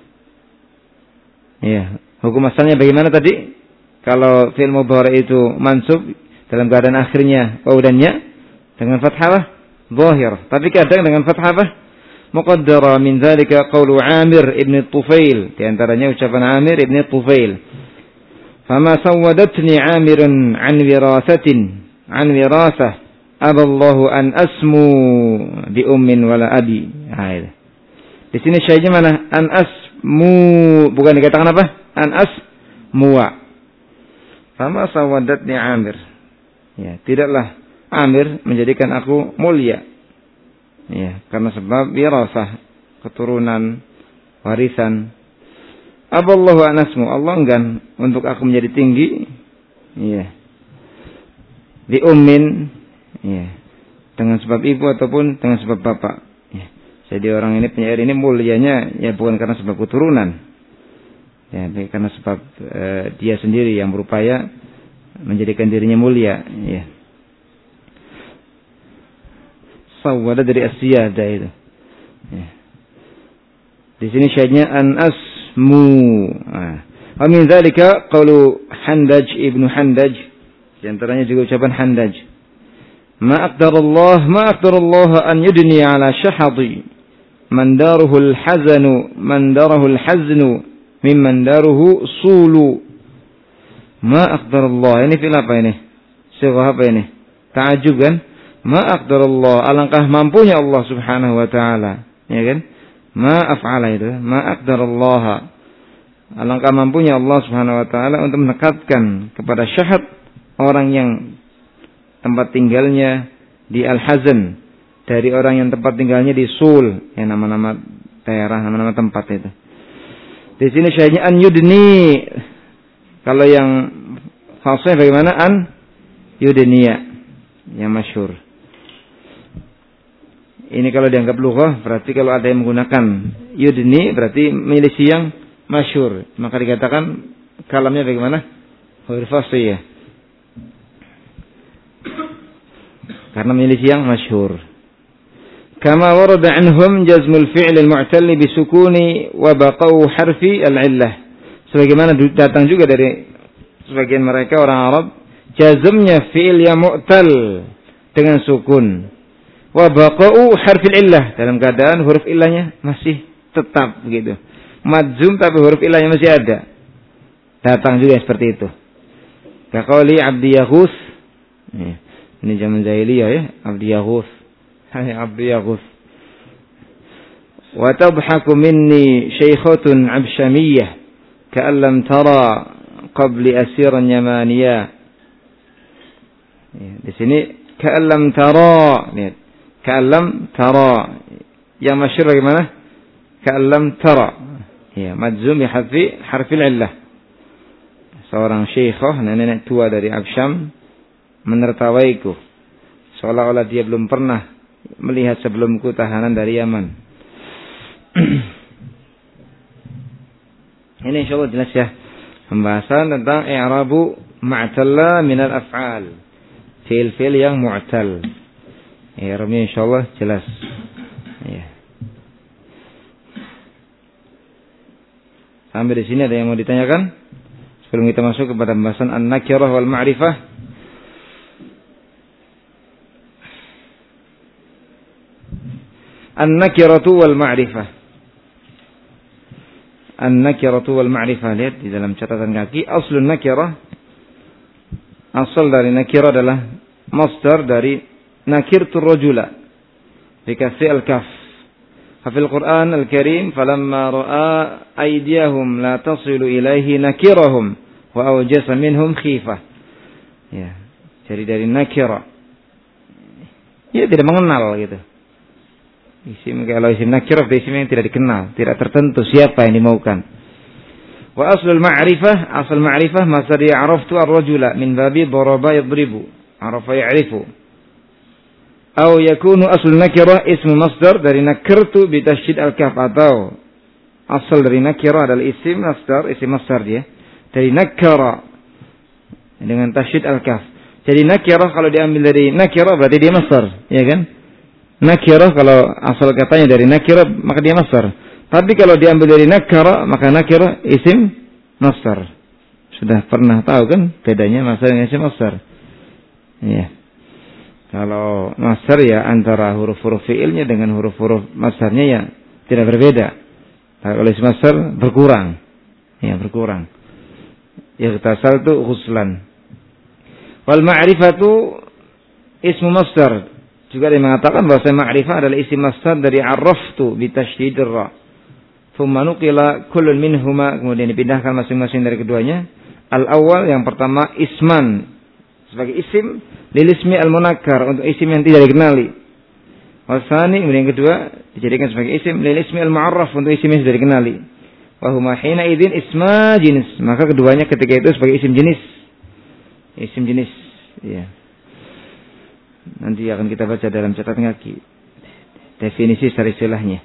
Ya, hukum asalnya bagaimana tadi? Kalau fi'il mudhari' itu mansub dalam keadaan akhirnya wawu dan ya dengan fathah zahir, tapi kadang dengan fathah apa? Muqaddara. Min dzalika qaulu Amir ibn Tufail, di antaranya ucapan Amir ibn Tufail. Fama sawwadatni Amirun an wirasah aballahu an asmu bi ummin wala abi. Di sini syai'nya mana? An asmu, bukan dikatakan apa? An asmuwa. Fama sawwadatni Amir. Ya, tidaklah Amir menjadikan aku mulia. Ya, karena sebab wirasah, keturunan, warisan. Aballahu an asmu, Allah enggan untuk aku menjadi tinggi. Ya. Bi ummin, ya. Dengan sebab ibu ataupun dengan sebab bapak. Ya. Jadi orang ini penyair ini mulianya ya bukan karena sebab keturunan. Ya, karena sebab dia sendiri yang berupaya menjadikan dirinya mulia. Ya. Sawwada dari as-siyadah itu. Ya. Di sini syaitnya an asmu. Wa min dzalika qaulu Handaj ibnu Handaj. Di antaranya juga ucapan Handaj. Ma aqdarallah an yudni ala syahadi man daruhu al-hazanu mimman daruhu sulu. Ma aqdarallah, ini fil apa ini? Sighah apa ini? Ta'ajjub kan? Ma aqdarallah, alangkah mampunya Allah Subhanahu wa taala, ya kan? Ma af'ala itu, ma aqdarallah. Alangkah mampunya Allah Subhanahu wa taala untuk mendekatkan kepada syahad orang yang tempat tinggalnya di Al-Hazan dari orang yang tempat tinggalnya di Sul, ya nama-nama daerah, nama-nama tempat itu. Di sini syahidnya an yudni. Kalau yang fasih bagaimana? An yudniya, yang masyhur. Ini kalau dianggap lughah, berarti kalau ada yang menggunakan yudni berarti milisi yang masyhur. Maka dikatakan kalamnya bagaimana? Huruf fasih. Karena milisi yang masyhur. Kama warada anhum jazmul fi'l al-mu'tal bi sukuni wa baqau harfi al-illah. Sebagaimana datang juga dari sebagian mereka orang Arab, jazmnya fi'il yang mu'tal dengan sukun. Wa baqa'u harfil illah, dalam keadaan huruf illahnya masih tetap begitu. Madzum tapi huruf illahnya masih ada. Datang juga seperti itu. Kaqauli Abdi Yaghus. Ini zaman jahiliyah ya, Abdi Yaghus. Hai Abdi Yaghus. Wa tadhaku minni syaikhatun abshamiyah ka'an lam tara qabli asiran yamaniyah. Di sini ka'an lam tara. Lihat. Ka'allam tara. Yang masyhur bagaimana? Ka'allam tara. Ya, madzum bi harfil illah. Seorang syekhah, nenek tua dari Absyam, menertawaiku seolah-olah dia belum pernah melihat sebelumku tahanan dari Yaman. Ini insyaallah jelas ya. Pembahasan tentang i'rabu ma'talla minal af'al. Fi'il-fi'il yang mu'tal. I'rabnya insyaallah jelas. Ya. Sampai di sini ada yang mau ditanyakan? Sebelum kita masuk kepada pembahasan an-nakirah wal ma'rifah. An-nakiratu wal ma'rifah. An-nakiratu wal ma'rifah. Lihat di dalam catatan kaki. Aslun nakirah. Asal dari nakirah adalah masdar dari nakirtu rajula bikasri al-kaf. Fil Quran Al-Karim falamma ra'a aydiyahum la tasilu ilaihi nakirahum wa awjasa minhum khifah. Ya, jadi dari nakira. Ya tidak mengenal gitu. Isim kalau isim nakira isim yang tidak dikenal, tidak tertentu siapa yang dimaukan. Wa aslul ma'rifah, asal ma'rifah masdar ya'raftu ar-rajula min babi daraba yadribu, arafa ya'rifu. Atau yakunu aslul nakirah ismu masdar dari nakirtu bi tasydid al-kaf, atau asal dari nakirah adalah isim masdar dia dari nakara dengan tasydid al-kaf. Jadi nakirah kalau diambil dari nakirah berarti dia masdar, ya kan? Nakirah kalau asal katanya dari nakirah maka dia masdar. Tapi kalau diambil dari nakara maka nakirah isim masdar. Sudah pernah tahu kan bedanya masdar dengan isim masdar? Iya. Kalau masdar ya antara huruf-huruf fi'ilnya dengan huruf-huruf masdarnya ya tidak berbeda. Kalau isim masdar berkurang. Ya, berkurang. Ightasal tu ghuslan. Wal ma'rifatu ismu masdar. Juga dia mengatakan bahwa ma'rifah adalah isim masdar dari arraftu bi tasydid ra. Thumma nuqila kullun minhuma, kemudian dipindahkan masing-masing dari keduanya. Al-awwal yang pertama isman sebagai isim lil ismi al-munakkar untuk isim yang tidak dikenali. Wasani kemudian yang kedua dijadikan sebagai isim lil ismi al-mu'arraf untuk isim yang sudah dikenali. Wa huma hina idzin isma jenis, maka keduanya ketika itu sebagai isim jenis. Isim jenis, ya. Nanti akan kita baca dalam catatan kaki definisi secara istilahnya.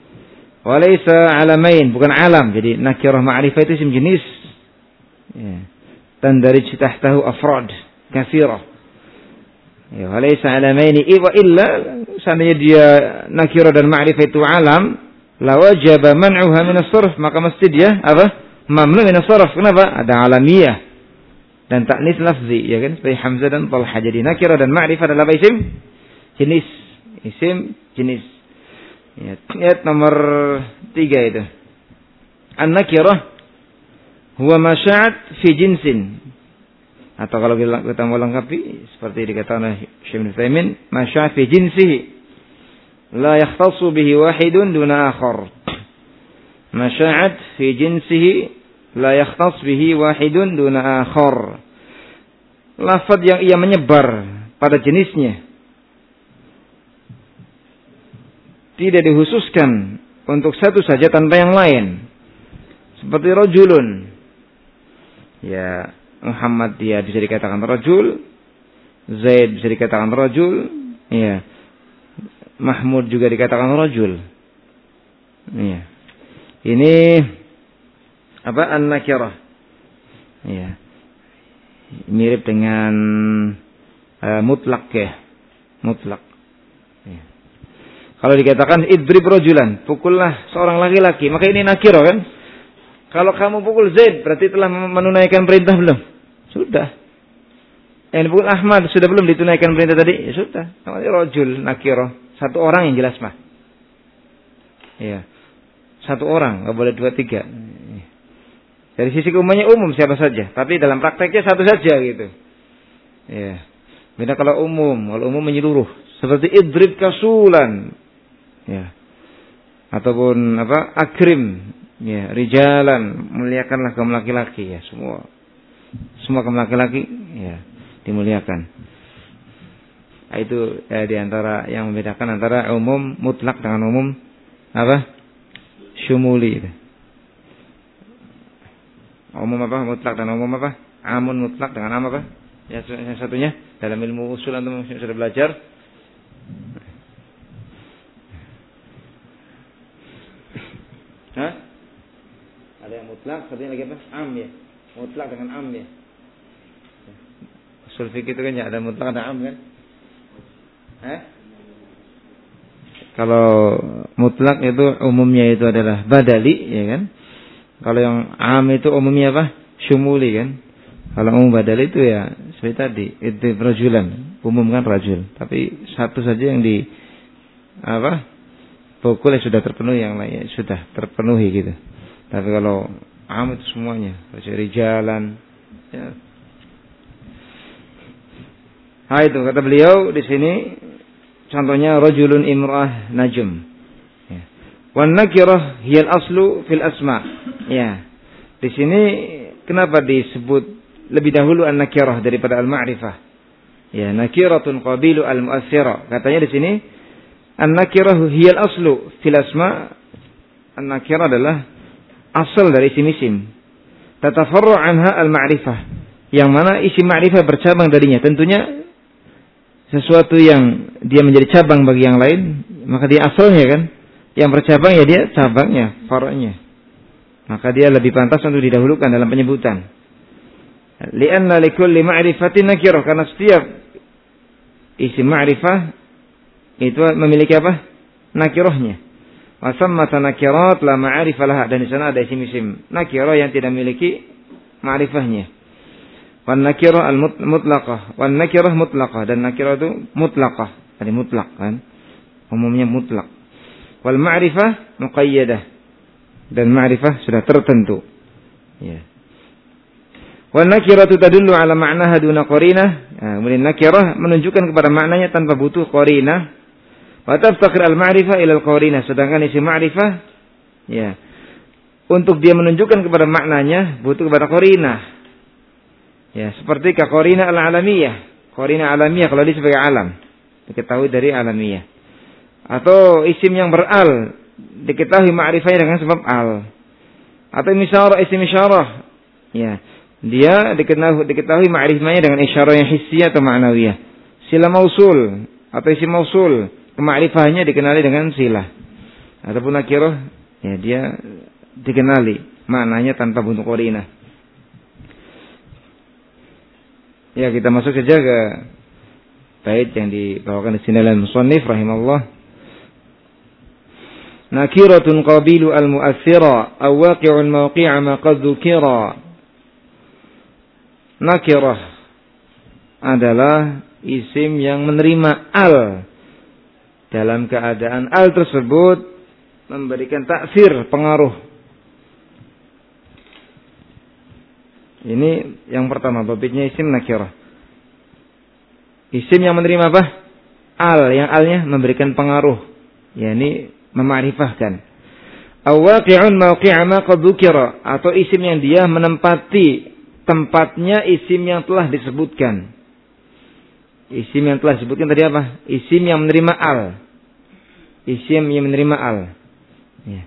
Walaysa alamain, bukan alam. Jadi nakirah ma'rifah itu isim jenis. Ya. Tandarij tahtahu afrad katsirah. Ya, walaysa alamaini wa illa, seandainya dia nakirah dan ma'rifah itu alam, la wajaba man'uha min as-sarf, maka mesti dia apa? Mamnu min as-sarf. Kenapa? Ada alamiyah dan ta'nis lafzi, ya kan? Seperti Hamzah dan Talha. Jadi nakirah dan ma'rifah adalah isim jenis. Isim jenis. Ya, ayat nomor 3 itu. An-nakirah huwa masya'at fi jinsin. Atau kalau kita mau lengkapi seperti dikatakan oleh Syekh Ibnu Utsaimin, masya'at fi jinsihi la yakhtassu bihi wahidun duna akhar. Masya'at fi jinsihi la yakhtass bihi wahidun duna akhar. Lafaz yang ia menyebar pada jenisnya tidak dikhususkan untuk satu saja tanpa yang lain. Seperti rajulun. Ya, Muhammad dia bisa dikatakan rajul, Zaid bisa dikatakan rajul, ya. Mahmud juga dikatakan rajul. Ya. Ini apa? An-nakirah. Ya. Mirip dengan mutlak ya. Mutlak. Ya. Kalau dikatakan idrib rajulan, pukullah seorang laki-laki, maka ini nakirah kan? Kalau kamu pukul Zaid, berarti telah menunaikan perintah belum? Sudah. Yang dipukul Ahmad sudah belum ditunaikan perintah tadi? Ya sudah. Namanya rajul nakirah. Satu orang yang jelas mah. Iya. Satu orang, enggak boleh 2, 3. Dari sisi umumnya umum siapa saja, tapi dalam prakteknya satu saja gitu. Iya. Beda kalau umum menyeluruh. Seperti idrib kasulan. Ya. Ataupun apa? Akrim. Ya, rijalan, muliakanlah kaum laki-laki ya, semua kaum laki-laki ya dimuliakan. Itu di antara yang membedakan antara umum mutlak dengan umum apa? Syumuli. Umum apa? Mutlak dan umum apa? Amun mutlak dengan am apa? Ya, yang satunya dalam ilmu usul antum sudah belajar. Hah? Ada yang mutlak, satunya lagi apa? Am ya. Mutlak dengan am ya. Usul fikih itu kan ya ada mutlak ada am kan? Kalau mutlak itu umumnya itu adalah badali ya kan? Kalau yang am itu umumnya apa? Syumuli kan? Kalau umum badali itu ya seperti tadi, itu rajulan, umum kan rajul. Tapi satu saja yang di apa? Pokoknya sudah terpenuhi, yang lainnya sudah terpenuhi gitu. Tapi kalau am itu semuanya, rijalan. Ya. Nah itu kata beliau di sini contohnya rajulun imrah najm. Ya. Wan nakirah hiyal aslu fil asma. Ya. Di sini kenapa disebut lebih dahulu an-nakirah daripada al-ma'rifah? Ya, nakiratun qabilu al-mu'aththira. Katanya di sini an-nakirah hiyal aslu fil asma. An-nakirah adalah asal dari isim-isim. Tatafarru' anha al-ma'rifah. Yang mana isim ma'rifah bercabang darinya. Tentunya sesuatu yang dia menjadi cabang bagi yang lain, maka dia asalnya kan. Yang bercabang ya dia cabangnya, far'nya. Maka dia lebih pantas untuk didahulukan dalam penyebutan. Li'anna likulli ma'rifatin nakirah, karena setiap isim ma'rifah itu memiliki apa? Nakirahnya. Wa sammata nakirat la ma'arifah laha, dan di sana ada isim-isim nakirah yang tidak memiliki ma'rifahnya. Wan nakirah al-mutlaqah, wan nakirah mutlaqah, dan nakirah itu mutlaqah, jadi mutlak kan. Umumnya mutlak. Wal ma'rifah muqayyadah, dan ma'rifah sudah tertentu. Ya. Wan nakiratu tadullu ala ma'naha duna qarinah. Kemudian nakirah menunjukkan kepada maknanya tanpa butuh qarinah. Wa taftaqir al ma'rifah ila al qarinah, sedangkan isim ma'rifah ya untuk dia menunjukkan kepada maknanya butuh kepada qarinah. Ya, seperti ka qarinah al alamiyah. Qarinah alamiyah kalau dia sebagai alam, diketahui dari alamiyah. Atau isim yang beral diketahui ma'rifahnya dengan sebab al. Atau misyarah, isim isyarah. Ya, dia diketahui ma'rifahnya dengan isyarah yang hissiyah atau ma'nawiyah. Sila mausul atau isim mausul, ma'rifahnya dikenali dengan silah. Ataupun nakirah, ya dia dikenali maknanya tanpa bentuk qarinah. Ya, kita masuk saja ke bait yang dibawakan di sini oleh musannif rahimahullah. Nakiratun qabilu al-mu'aththira aw waqi'un mawqi'a ma qad dzukira. Nakirah adalah isim yang menerima al dalam keadaan al tersebut memberikan taksir, pengaruh. Ini yang pertama, babitnya isim nakirah. Isim yang menerima apa? Al, yang alnya memberikan pengaruh, yakni memarifahkan. Awaqi'un mawqi'a ma qad dzukira, atau isim yang dia menempati tempatnya isim yang telah disebutkan. Isim yang telah disebutkan tadi apa? Isim yang menerima al. Isim yang menerima al. Ya.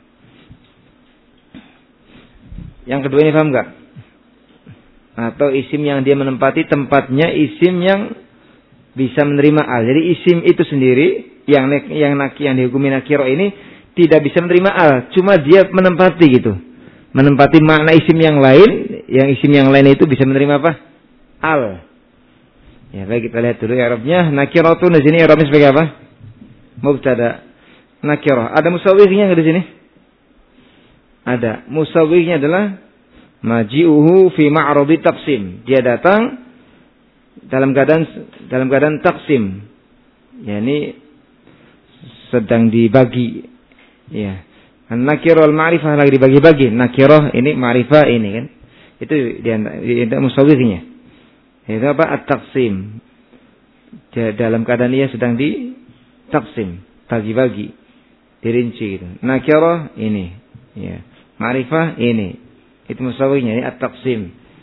Yang kedua ini paham enggak? Atau isim yang dia menempati tempatnya isim yang bisa menerima al. Jadi isim itu sendiri yang dihukumi nakirah ini tidak bisa menerima al, cuma dia menempati gitu. Menempati makna isim yang lain, yang isim yang lain itu bisa menerima apa? Al. Ya, baik, kita lihat dulu i'rabnya. Nakiratun di sini i'rabnya sebagai apa? Mubtada. Nakirah. Ada musawwirnya enggak di sini? Ada. Musawwirnya adalah maji'uhu fi ma'radi taqsim. Dia datang dalam keadaan taksim. yakni sedang dibagi. Ya. An-nakirah wal-ma'rifah lagi dibagi-bagi. Nakirah ini, ma'rifah ini kan. Itu di musawwirnya. Itu apa? At-taqsim. Dalam keadaan ia sedang ditaksim, bagi-bagi, dirinci gitu. Nakirah ini, ya. Ma'rifah ini. Itu musawwirnya, ini at-taqsim.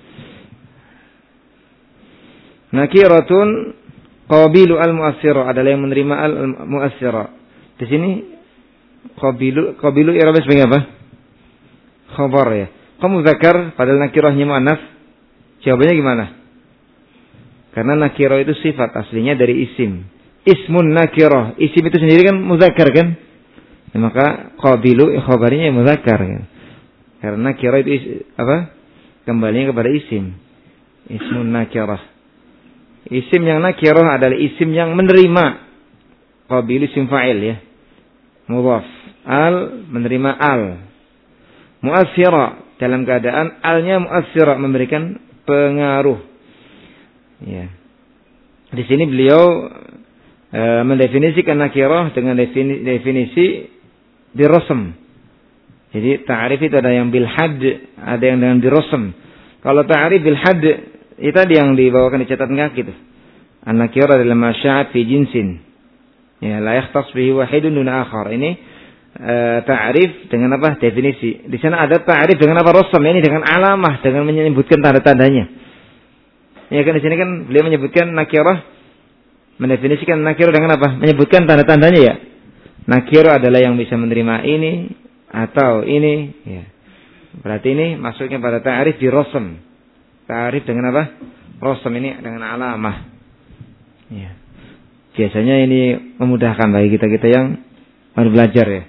Nakiratun qabilu al-mu'aththira adalah yang menerima al-mu'aththira. Di sini qabilu i'rabnya sebagai apa? Khabar ya. Kamu zakar padahal nakirahnya muannats. Jawabannya gimana? Karena nakirah itu sifat aslinya dari isim. Ismun nakirah. Isim itu sendiri kan muzakkar kan? Ya, maka qabilu khabarnya muzakkar kan? Karena nakirah itu apa? Kembalinya kepada isim. Ismun nakirah. Isim yang nakirah adalah isim yang menerima. Qabilu isim fa'il ya. Mudhaf. Al menerima al. Mu'aththira dalam keadaan alnya mu'aththira memberikan pengaruh. Ya. Di sini beliau mendefinisikan nakirah dengan definisi birasm. Jadi ta'rif itu ada yang bil hadd, ada yang dengan birasm. Kalau ta'rif bil hadd itu tadi yang dibawakan di catatan kaki itu. An-nakirah adalah masya'at fi jinsin. Ya, la yakhtas bihi wahidun duna akhar. Ini ta'rif dengan apa? Definisi. Di sana ada ta'rif dengan apa? Rasam, ini dengan alamah, dengan menyebutkan tanda-tandanya. Ya kan di sini kan beliau menyebutkan nakirah, mendefinisikan nakirah dengan apa? Menyebutkan tanda-tandanya ya. Nakirah adalah yang bisa menerima ini atau ini, ya. Berarti ini masuknya pada ta'rif di rasam. Ta'rif dengan apa? Rasam ini dengan alamah. Ya. Biasanya ini memudahkan bagi kita-kita yang baru belajar ya.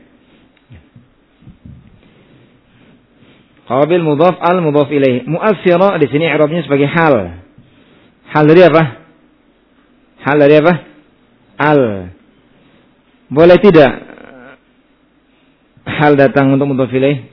Qabil mudhaf al mudhaf ilaih. Mu'assira di sini i'rabnya sebagai hal. Hal dari apa? Hal dari apa? Al. Boleh tidak hal datang untuk mudhaf ilaih?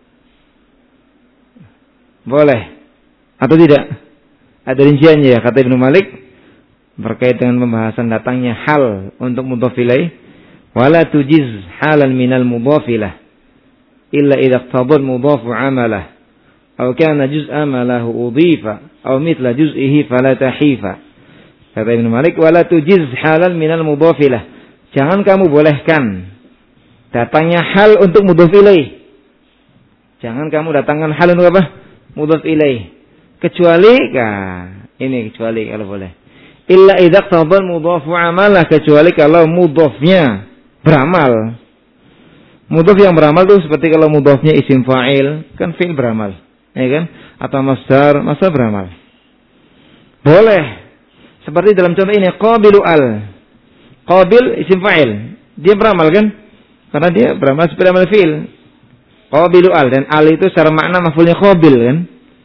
Boleh atau tidak? Ada rinciannya ya, kata Ibnu Malik berkait dengan pembahasan datangnya hal untuk mudhaf ilaih. Wala tujiz halan minal mudhaf ilah illa idza iqtada al-mudhaf 'amalah aw kana juz'an ma lahu udhifa aw mithla juz'ihi fala tahifa. Kata Ibnu Malik, wala tujiz halan minal mudhaf ilah. Jangan kamu bolehkan datangnya hal untuk mudhaf ilaih. Jangan kamu datangkan hal untuk apa? Mudhaf ilaih. Kecuali ini kecuali kalau boleh. Illa idza iqtada al-mudhaf 'amalah, kecuali kalau mudhafnya beramal. Mudhaf yang beramal itu seperti kalau mudhafnya isim fa'il, kan fi'il beramal, ya kan? Atau masdar beramal. Boleh. Seperti dalam contoh ini, qabilu al. Qabil isim fa'il, dia beramal kan? Karena dia beramal seperti amal fi'il. Qabilu al, dan al itu secara makna maf'ulnya qabil kan?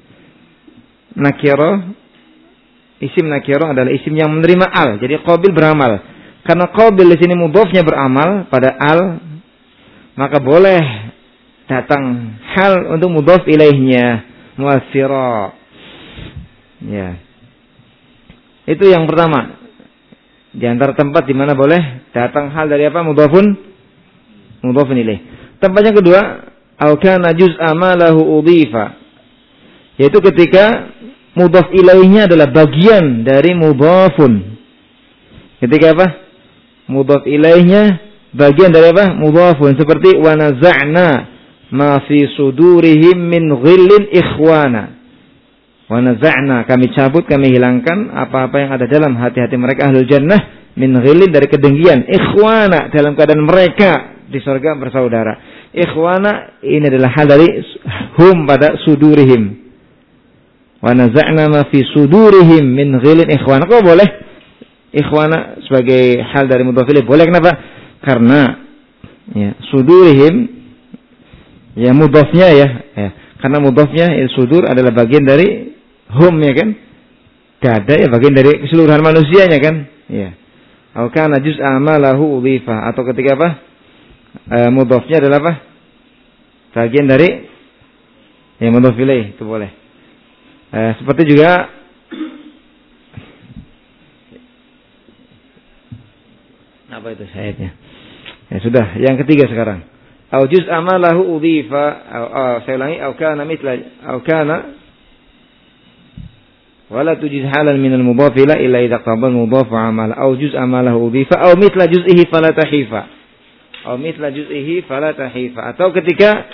Nakira, isim nakira adalah isim yang menerima al. Jadi qabil beramal. Karena qabil di sini mudhafnya beramal pada al, maka boleh datang hal untuk mudhaf ilaihnya, mu'assira. Ya. Itu yang pertama. Di antara tempat di mana boleh datang hal dari apa? Mudhafun ilaih. Tempat yang kedua, au kana juz'a ma lahu udhifa. Yaitu ketika mudhaf ilaihnya adalah bagian dari mudhafun. Ketika apa? Mudhaf ilaihnya bagian dari apa? Mudhafun. Seperti wa naza'na ma fi sudurihim min ghillin ikhwana. Wa naza'na, kami cabut, kami hilangkan apa-apa yang ada dalam hati-hati mereka ahlul jannah min ghillin, dari kedengkian, ikhwana, dalam keadaan mereka di surga bersaudara. Ikhwana ini adalah hal dari hum pada sudurihim. Wa naza'na ma fi sudurihim min ghillin ikhwana. Kok boleh ikhwana sebagai hal dari mudhaf ilaih? Boleh, kenapa? Karena ya, sudurihim ya mudhafnya ya. Karena mudhafnya sudur adalah bagian dari hum, ya kan? Dada ya bagian dari keseluruhan manusianya kan? Ya. Au kana juz'a ma lahu udhifa, atau ketika apa? Mudhafnya adalah apa? Bagian dari ya mudhaf ilaih, itu boleh. Seperti juga apa itu ayatnya? Ya sudah, yang ketiga sekarang. Au juz'a ma lahu udhifa, saya ulangi, au kana mithla, au kana wala tujiz halan minal mudhaf illa idza qabal mudhaf 'amal, au juz'a ma lahu udhifa, au mithla juz'ihi fala tahifa. Au mithla juz'ihi fala tahifa. Atau ketika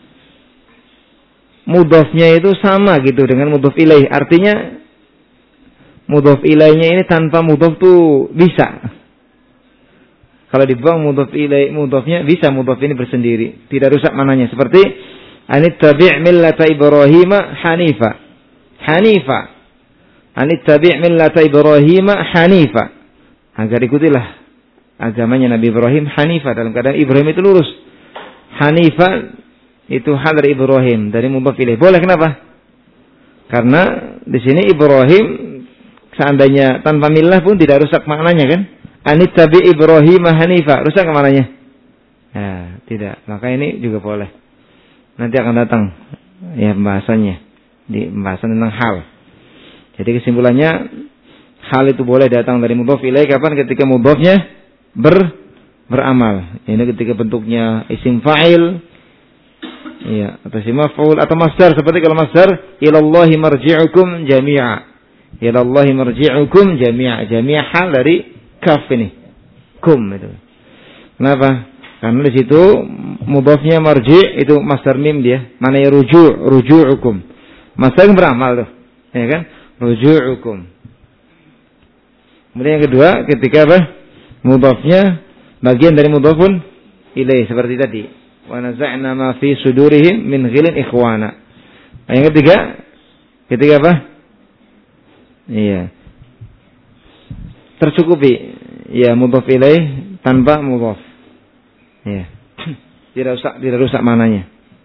mudhafnya itu sama gitu dengan mudhaf ilaih. Artinya mudhaf ilaihnya ini tanpa mudhaf tuh bisa. Kalau dibuang mudhaf ilaih, mudhafnya bisa mudhaf ini bersendiri, tidak rusak mananya. Seperti anittabi' millata Ibrahim hanifa. Hanifa. Anittabi' millata Ibrahim hanifa. Agar ikutilah agamanya Nabi Ibrahim hanifa, dalam keadaan Ibrahim itu lurus. Hanifa itu hal dari Ibrahim, dari mudhaf ilaih. Boleh, kenapa? Karena di sini Ibrahim seandainya tanpa millah pun tidak rusak maknanya kan? Anittabi Ibrahim hanifa, rusak ke mananya? Ya, tidak. Maka ini juga boleh. Nanti akan datang ya pembahasannya di pembahasan tentang hal. Jadi kesimpulannya, hal itu boleh datang dari mudhaf ilaih kapan? Ketika mudhafnya beramal. Ini ketika bentuknya isim fa'il, ya, atau isim maf'ul atau masdar. Seperti kalau masdar ilallahi marji'ukum jami'a. Ilallahi marji'ukum jami'a. Jami'a hal dari kaf ini, kum itu. Kenapa? Karena di situ mudhafnya marji itu masdar mim dia. Mana ya ruju'ukum. Masdar yang beramal tuh. Ya kan? Ruju'ukum. Kemudian yang kedua ketika apa? Mudhafnya bagian dari mudhafun ilaih seperti tadi. Wa naza'na ma fi sudurihim min ghilin ikhwana. Yang ketiga ketika apa? Iya. Tercukupi ya mudhaf ilaih tanpa mudhaf. Ya. Tidak rusak mananya.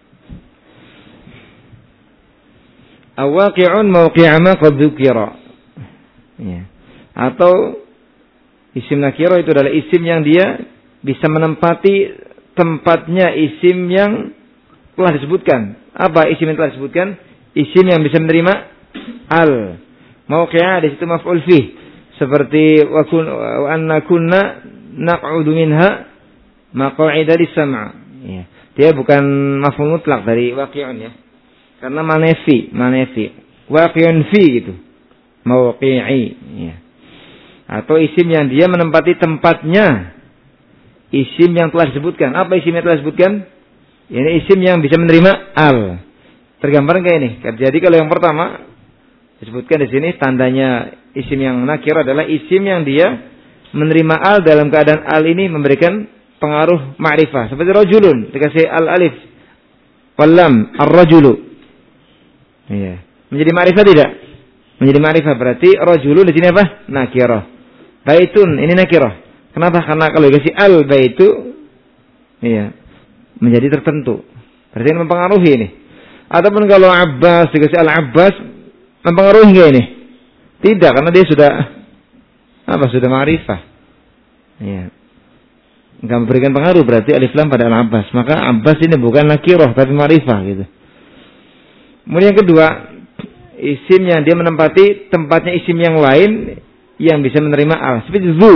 Awaqi'un mawqi'a ma qad dzukira. Ya. Atau isim nakirah itu adalah isim yang dia bisa menempati tempatnya isim yang telah disebutkan. Apa isim yang telah disebutkan? Isim yang bisa menerima al. Mawqi'a di situ maf'ul fih. Seperti wa anna kunna naq'udu minha maq'ida lis-sam'. Ya. Dia bukan maf'ul mutlak dari waqi'un ya. Karena manefi. Waqi'un fi gitu. Mawqi'i ya. Atau isim yang dia menempati tempatnya isim yang telah disebutkan. Apa isim yang telah disebutkan? Ini isim yang bisa menerima al. Tergambar kayak ini. Jadi kalau yang pertama disebutkan di sini tandanya isim yang nakir adalah isim yang dia menerima al dalam keadaan al ini memberikan pengaruh ma'rifah. Seperti rajulun dikasih al alif wal lam ar-rajulu. Iya. Menjadi ma'rifah tidak? Menjadi ma'rifah berarti rajulun di sini apa? Nakirah. Baitun ini nakirah. Kenapa? Karena kalau dikasih al baitu iya menjadi tertentu. Berarti ini mempengaruhi ini. Ataupun kalau Abbas dikasih al Abbas mempengaruhi enggak ini? Tidak, karena dia sudah sudah ma'rifah. Iya. Enggak memberikan pengaruh berarti alif lam pada al Abbas. Maka Abbas ini bukan nakirah tapi ma'rifah gitu. Kemudian yang kedua, isim yang dia menempati tempatnya isim yang lain yang bisa menerima al. Seperti zu.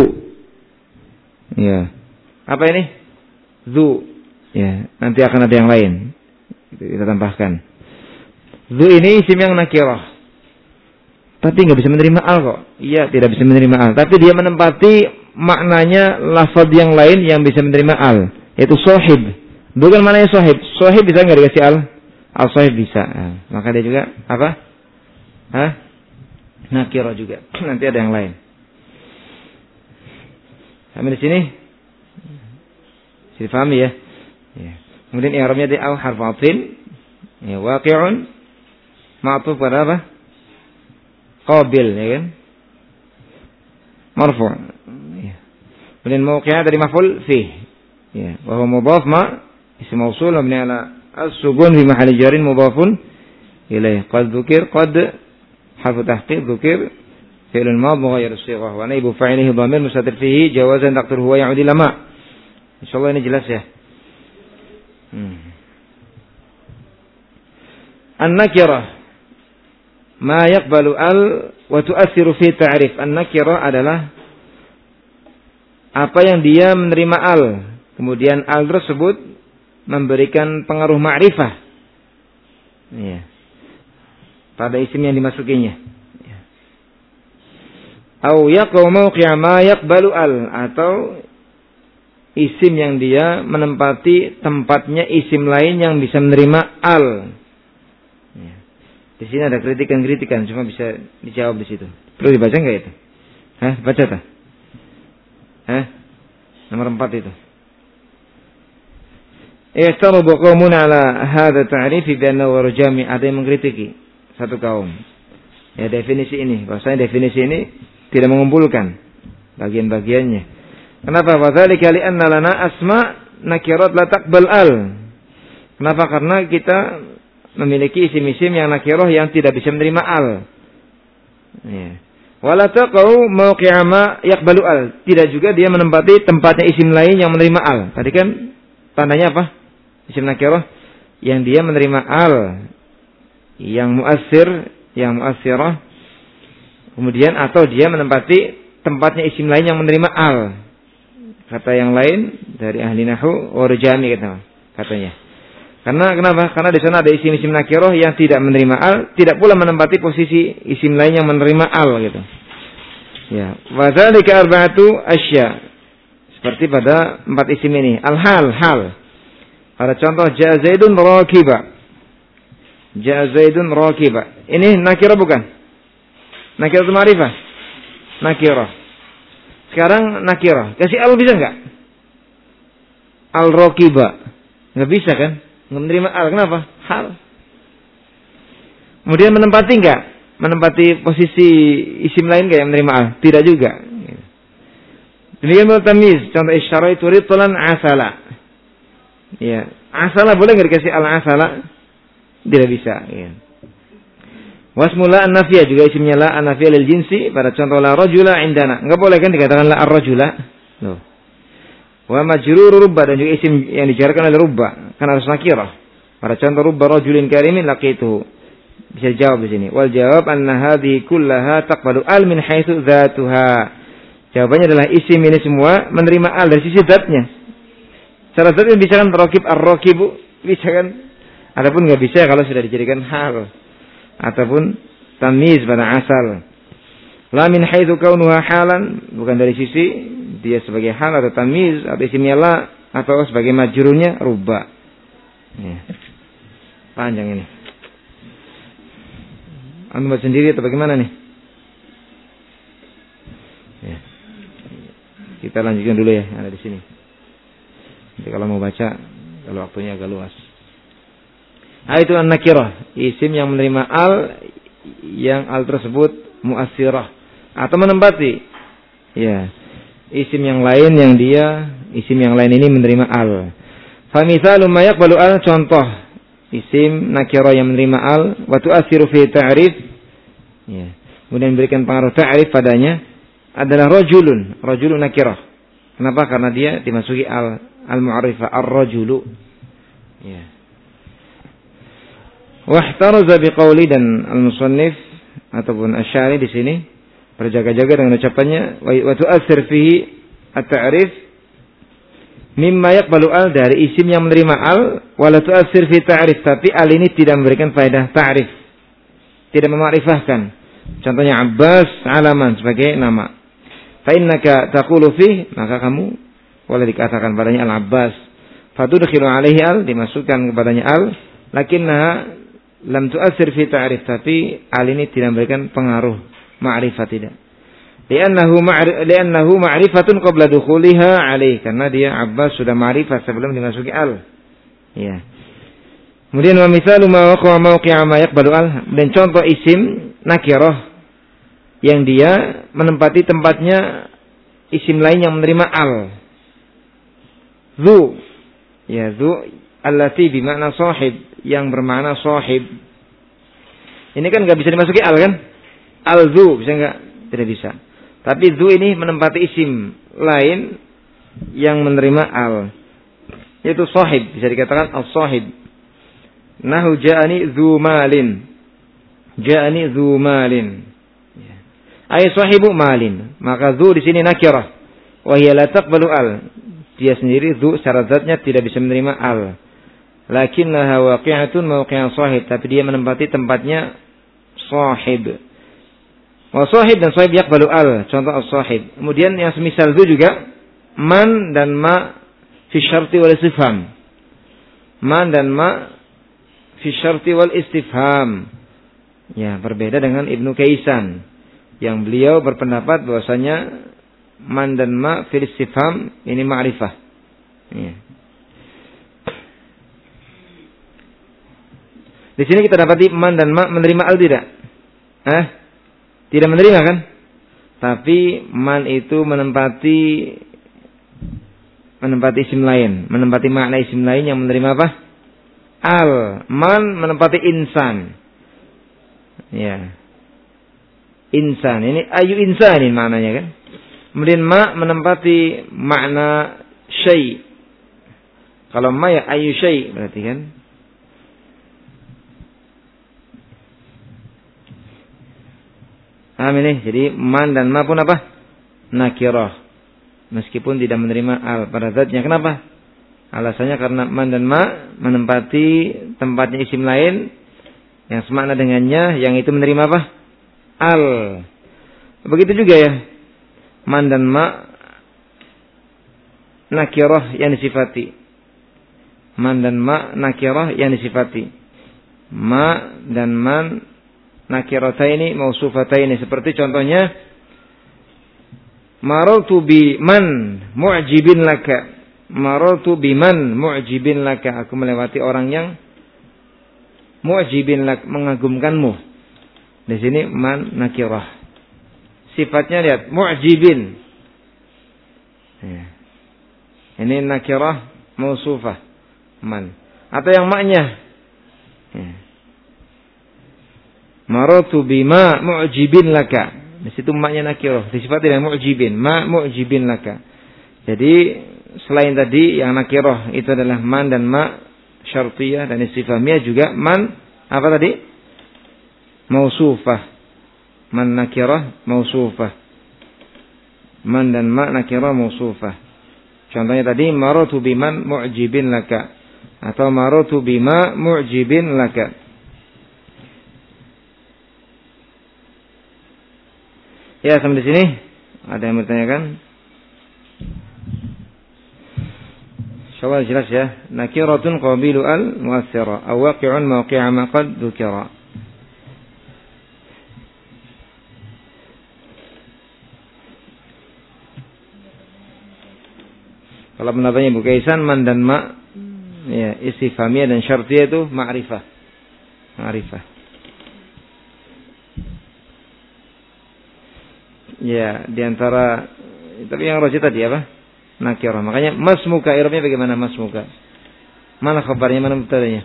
Ya. Apa ini? Zu. Ya. Nanti akan ada yang lain. Kita tambahkan. Zu ini isim yang nakirah. Tapi nggak bisa menerima al kok. Iya, tidak bisa menerima al. Tapi dia menempati maknanya lafaz yang lain yang bisa menerima al. Yaitu sohib. Bukan maknanya sohib. Sohib bisa nggak dikasih al? Al sohib bisa. Nah, maka dia juga apa? Nakirah juga. Nanti ada yang lain. Sampai di sini. Bisa dipahami ya? Ya. Kemudian i'rabnya di au harf atin. Ya, waqi'un ma'tuf pada apa? Qabil, ya kan? Marfu'. Ya. Kemudian mawqi'ah dari maf'ul fi. Ya, wa huwa mudhaf ma ism mawsul mabni ala as-sugun fi mahalli jarin mudhafun ilaih. Qad dzukir qad harfu tahqiq dzukir fi'lun madh mughayyiru as-sighah wa naibu fa'ilihi dhamir mustatir fihi jawazan taqdir huwa ya'udi lama. Insyaallah ini jelas ya. An-nakirah ma yaqbalu al wa tu'assiru fi ta'rif. An-nakirah adalah apa yang dia menerima al, kemudian al tersebut memberikan pengaruh ma'rifah. Ya. Pada isim yang dimasukinya. Ya. Au yaqau mawqi'a ma yaqbalu al, atau isim yang dia menempati tempatnya isim lain yang bisa menerima al. Ya. Di sini ada kritikan-kritikan, cuma bisa dijawab di situ. Perlu dibaca enggak itu? Baca tak? Nomor 4 itu. I'tarabu qaumun ala hadha ta'rifi bi annahu rujami. Ada yang mengkritiki satu kaum. Ya, definisi ini, bahwasanya definisi ini tidak mengumpulkan bagian-bagiannya. Kenapa? Wa dzalika li anna lana asma nakirat la taqbal al. Kenapa? Karena kita memiliki isim-isim yang nakirah yang tidak bisa menerima al. Ya. Wala taqau mawqi'a ma yaqbalu al. Tidak juga dia menempati tempatnya isim lain yang menerima al. Tadi kan tandanya apa? Isim nakirah yang dia menerima al, yang muassir, yang muassirah. Kemudian atau dia menempati tempatnya isim lain yang menerima al. Kata yang lain dari ahli nahwu warjami katanya. Karena kenapa? Karena di sana ada isim-isim nakirah yang tidak menerima al, tidak pula menempati posisi isim lain yang menerima al gitu. Ya, wa dzalika arba'atu asya. Seperti pada 4 isim ini. Al-hal, hal. Pada contoh ja'a Zaidun rakiba. Ja'a Zaidun rakiba. Ini nakirah bukan? Nakirah itu ma'rifah. Nakirah. Sekarang nakirah. Kasih al bisa enggak? Al-rakiba. Enggak bisa kan? Enggak menerima al. Kenapa? Hal. Kemudian menempati enggak? Menempati posisi isim lain enggak yang menerima al? Tidak juga. Demikian tamyiz. Contoh isyaraitu ritlan asala. Ya, asala boleh enggak dikasih al-asala? Tidak bisa, ya. Wasmula an-nafiyah juga isimnya la an-nafiyah lil jinsi pada contoh la rajula indana. Enggak boleh kan dikatakan la ar-rajula? Loh. Wa majrur rubba dan juga isim yang dijarkan oleh rubba kan harus nakirah. Pada contoh rubba rajulin karimin laqitu. Bisa jawab di sini. Wal jawab anna hadhihi kullaha taqbalu al min haitsu dzatuha. Jawabannya adalah isim ini semua menerima al dari sisi zatnya. Salah satu yang bisa kan rakib ar-rakibu, bisa kan? Adapun enggak bisa kalau sudah dijadikan hal ataupun tamyiz pada asal. La min haitsu kaunuha halan, bukan dari sisi dia sebagai hal atau tamyiz atau isimnya la atau sebagai majrurnya rubba. Ya. Panjang ini. Anda baca sendiri atau bagaimana nih? Ya. Kita lanjutkan dulu ya, ada di sini. Nanti kalau mau baca, kalau waktunya agak luas. Itu an-nakirah, isim yang menerima al, yang al tersebut mu'assirah atau menempati. Ya. Isim yang lain yang dia, isim yang lain ini menerima al. Fa mithalu ma yaqbalu al, contoh isim nakirah yang menerima al wa tu'assiru fi ta'rif. Ya. Kemudian memberikan pengaruh ta'rif padanya adalah rajulun nakirah. Kenapa? Karena dia dimasuki al-mu'arifah ar-rajulu. Ya. Wahtaraza biqauli, dan al-musannif ataupun asy-syari di sini berjaga-jaga dengan ucapannya wa tu'assir fihi at-ta'rif mimma yaqbalu al, dari isim yang menerima al, wa la tu'assir fi ta'rif, tapi al ini tidak memberikan faedah ta'rif, tidak memakrifahkan. Contohnya Abbas alaman sebagai nama. Fa innaka taqulu fi, maka kamu boleh dikatakan padanya al-Abbas. Fatudkhilu alaihi al, dimasukkan kepadanya al, lakinnaha lam tu'assir fi ta'rif, tapi al ini tidak memberikan pengaruh ma'rifah, tidak. Li'annahu ma'rifatun qabla dukhuliha alaih, karena dia Abbas sudah ma'rifah sebelum dimasuki al. Ya. Kemudian wa mithalu ma waqa'a mawqi'a ma yaqbalu al, dan contoh isim nakirah yang dia menempati tempatnya isim lain yang menerima al. Dzu, ya, dzu allati bimakna sahib, yang bermakna sahib. Ini kan enggak bisa dimasuki al kan? Al-dzu bisa enggak? Tidak bisa. Tapi dzu ini menempati isim lain yang menerima al, yaitu sahib, bisa dikatakan al-sahib. Nahu ja'ani dzu malin. Ja'ani dzu malin. Ay sahibu malin. Maka dzu di sini nakirah. Wa hiya la taqbalu al. Dia sendiri dzu secara zatnya tidak bisa menerima al. Lakinnaha waqi'atun mawqi'a sahib, tapi dia menempati tempatnya sahib. Wa sahib dan sahib yaqbalu al, contoh as-sahib. Kemudian yang semisal itu juga man dan ma fi syarti wal istifham. Man dan ma fi syarti wal istifham. Ya, berbeda dengan Ibnu Kaisan yang beliau berpendapat bahwasanya man dan ma fil istifham ini ma'rifah. Ya. Di sini kita dapati man dan ma menerima al tidak? Tidak menerima kan? Tapi man itu menempati isim lain, menempati makna isim lain yang menerima apa? Al. Man menempati insan. Ya. Insan ini ayu insanin maknanya kan? Kemudian ma menempati makna syai'. Kalau ma ya ayu syai' berarti kan? Paham ini? Jadi man dan ma pun apa? Nakirah. Meskipun tidak menerima al pada zatnya. Kenapa? Alasannya karena man dan ma menempati tempatnya isim lain yang semakna dengannya, yang itu menerima apa? Al. Begitu juga ya. Man dan ma nakirah yang disifati. Man dan ma nakirah yang disifati. Ma dan man nakirataini mausufataini. Seperti contohnya marartu bi man mu'jibin laka. Marartu bi man mu'jibin laka. Aku melewati orang yang mu'jibin lak, mengagumkanmu. Di sini man nakirah. Sifatnya lihat mu'jibin. Ya. Ini nakirah mausufah man. Atau yang maknya. Ya. Marartu bima mu'jibin laka. Di situ maknya nakirah. Disifati dengan mu'jibin. Ma mu'jibin laka. Jadi selain tadi yang nakirah itu adalah man dan ma syartiyah dan istifhamiyah, juga man apa tadi? Mausufah. Man nakirah mausufah. Man dan ma nakirah mausufah. Contohnya tadi marartu biman mu'jibin laka atau marartu bima mu'jibin laka. Ya, sampai di sini ada yang bertanyakan? Insyaallah jelas ya. Nakiratun qabilu al mu'athira aw waqi'un mawqi'a ma qad dzukira. Kalau pendapatnya Ibu Kaisan, man dan ma ya istifhamiyah dan syartiyah itu ma'rifah. Ma'rifah. Ya, di antara tapi yang rajih tadi apa? Nakirah. Makanya masmuka, i'rabnya bagaimana masmuka? Mana khabarnya, mana mubtadanya?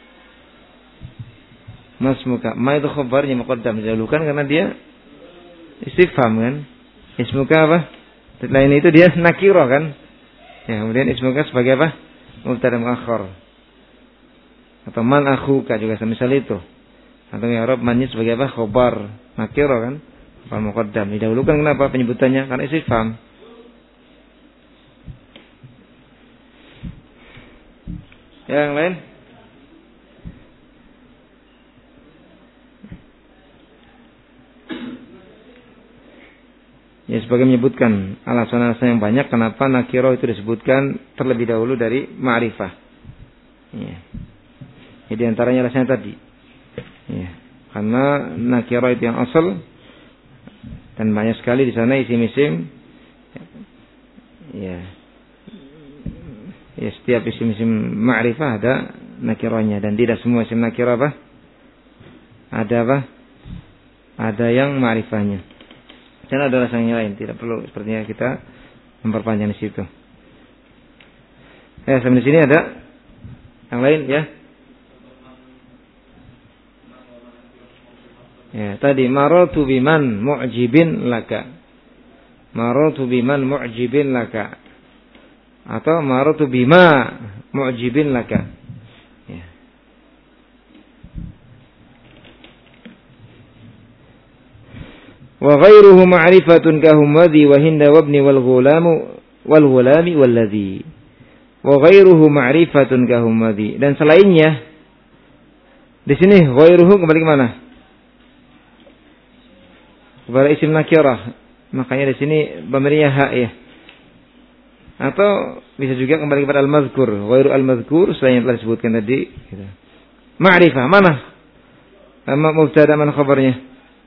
Masmuka. Ma itu khabarnya muqaddam, didahulukan karena dia istifham kan? Ismuka apa? Lain itu dia nakirah kan? Ya, kemudian ismuka sebagai apa? Mubtada muakhar. Atau man akhuka juga semisal itu. Atau i'rab mannya sebagai apa? Khabar nakirah kan? Khabar muqaddam. Didahulukan kenapa penyebutannya? Karena istifham. Yang lain? Ya, sebagai menyebutkan alasan-alasan yang banyak kenapa nakirah itu disebutkan terlebih dahulu dari ma'rifah. Ya. Jadi antaranya alasannya tadi. Ya. Karena nakirah itu yang asal dan banyak sekali di sana isim-isim. Ya. Ya, setiap isim-isim ma'rifah ada nakirahnya, dan tidak semua isim nakirah apa? Ada apa? Ada yang ma'rifahnya. Dan ada alasannya lain, tidak perlu sepertinya kita memperpanjang di situ. Ya, sampai di sini ada yang lain ya. Ya, tadi marartu biman mu'jibin laka. Marartu biman mu'jibin laka. Atau marartu bima mu'jibin laka. Ya. Wa ghairuhu ma'rifatun kahum wadhi wa hinda wabni wal ghulami wal ladhi. Wa ghairuhu ma'rifatun kahum wadhi. Dan selainnya, di sini ghairuhu kembali ke mana? Kepada isim nakirah. Makanya di sini pemberinya hak ya. Atau bisa juga kembali kepada al-mazkur, ghairu al-mazkur selain yang telah disebutkan tadi gitu. Ma'rifah mana? Mubtada mana khabarnya?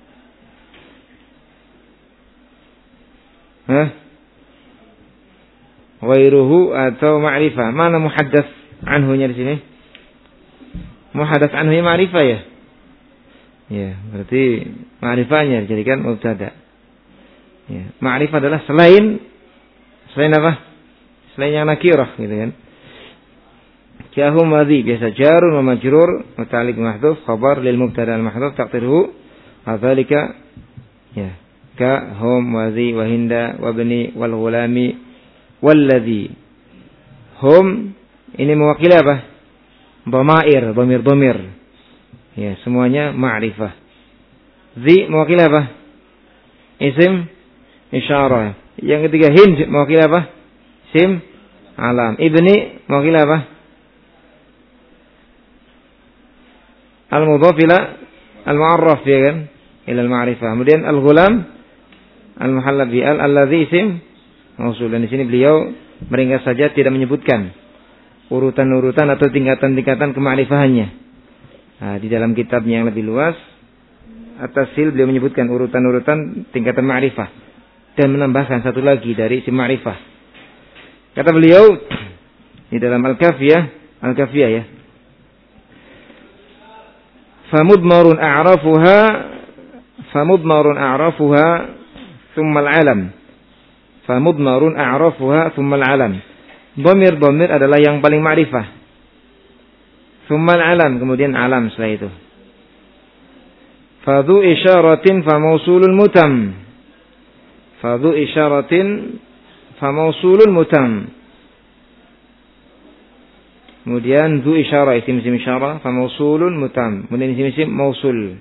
Hah? Ghairuhu atau ma'rifah? Mana muhaddats anhunya di sini? Muhaddats anhu ya ma'rifah ya? Ya, berarti ma'rifahnya dijadikan mubtada. Ya, ma'rifah adalah selain apa? Selain yang nakirah gitu kan. Kahum wadhi biasa jarun wa majrur muta'alliq mahdhuf khabar lil mubtada al mahdhuf taqdiruhu hadzalika ya ka hum wadhi wa hinda wa bani wal ghulami wal ladhi. Hum ini mewakili apa? Dhamair, dhamir. Ya, semuanya ma'rifah. Dhi mewakili apa? Isim isyarah. Yang ketiga hind mewakili apa? Isim alam. Ibni mewakili apa? Al-mudhaf ila al-mu'arraf ya kan? Ila al-ma'rifah. Kemudian al-ghulam al-muhallab bi al-alladhi isim mausul. Dan di sini beliau Mereka saja tidak menyebutkan urutan-urutan atau tingkatan-tingkatan kema'rifahannya. Nah, di dalam kitabnya yang lebih luas, At-Tasil, beliau menyebutkan urutan-urutan tingkatan ma'rifah dan menambahkan satu lagi dari isim ma'rifah. Kata beliau di dalam Al-Kafiyah ya. Famudmarun a'rafuha thumma al-alam. Famudmarun a'rafuha thumma al-alam. Dhamir adalah yang paling ma'rifah. Thumma al-alam, kemudian alam setelah itu. Fadhu isyaratin famausulul mutam. Fadhu isyaratin famausulul mutam. Kemudian dhu isyarah, isim isyarah, famausulul mutam. Kemudian isim mausul.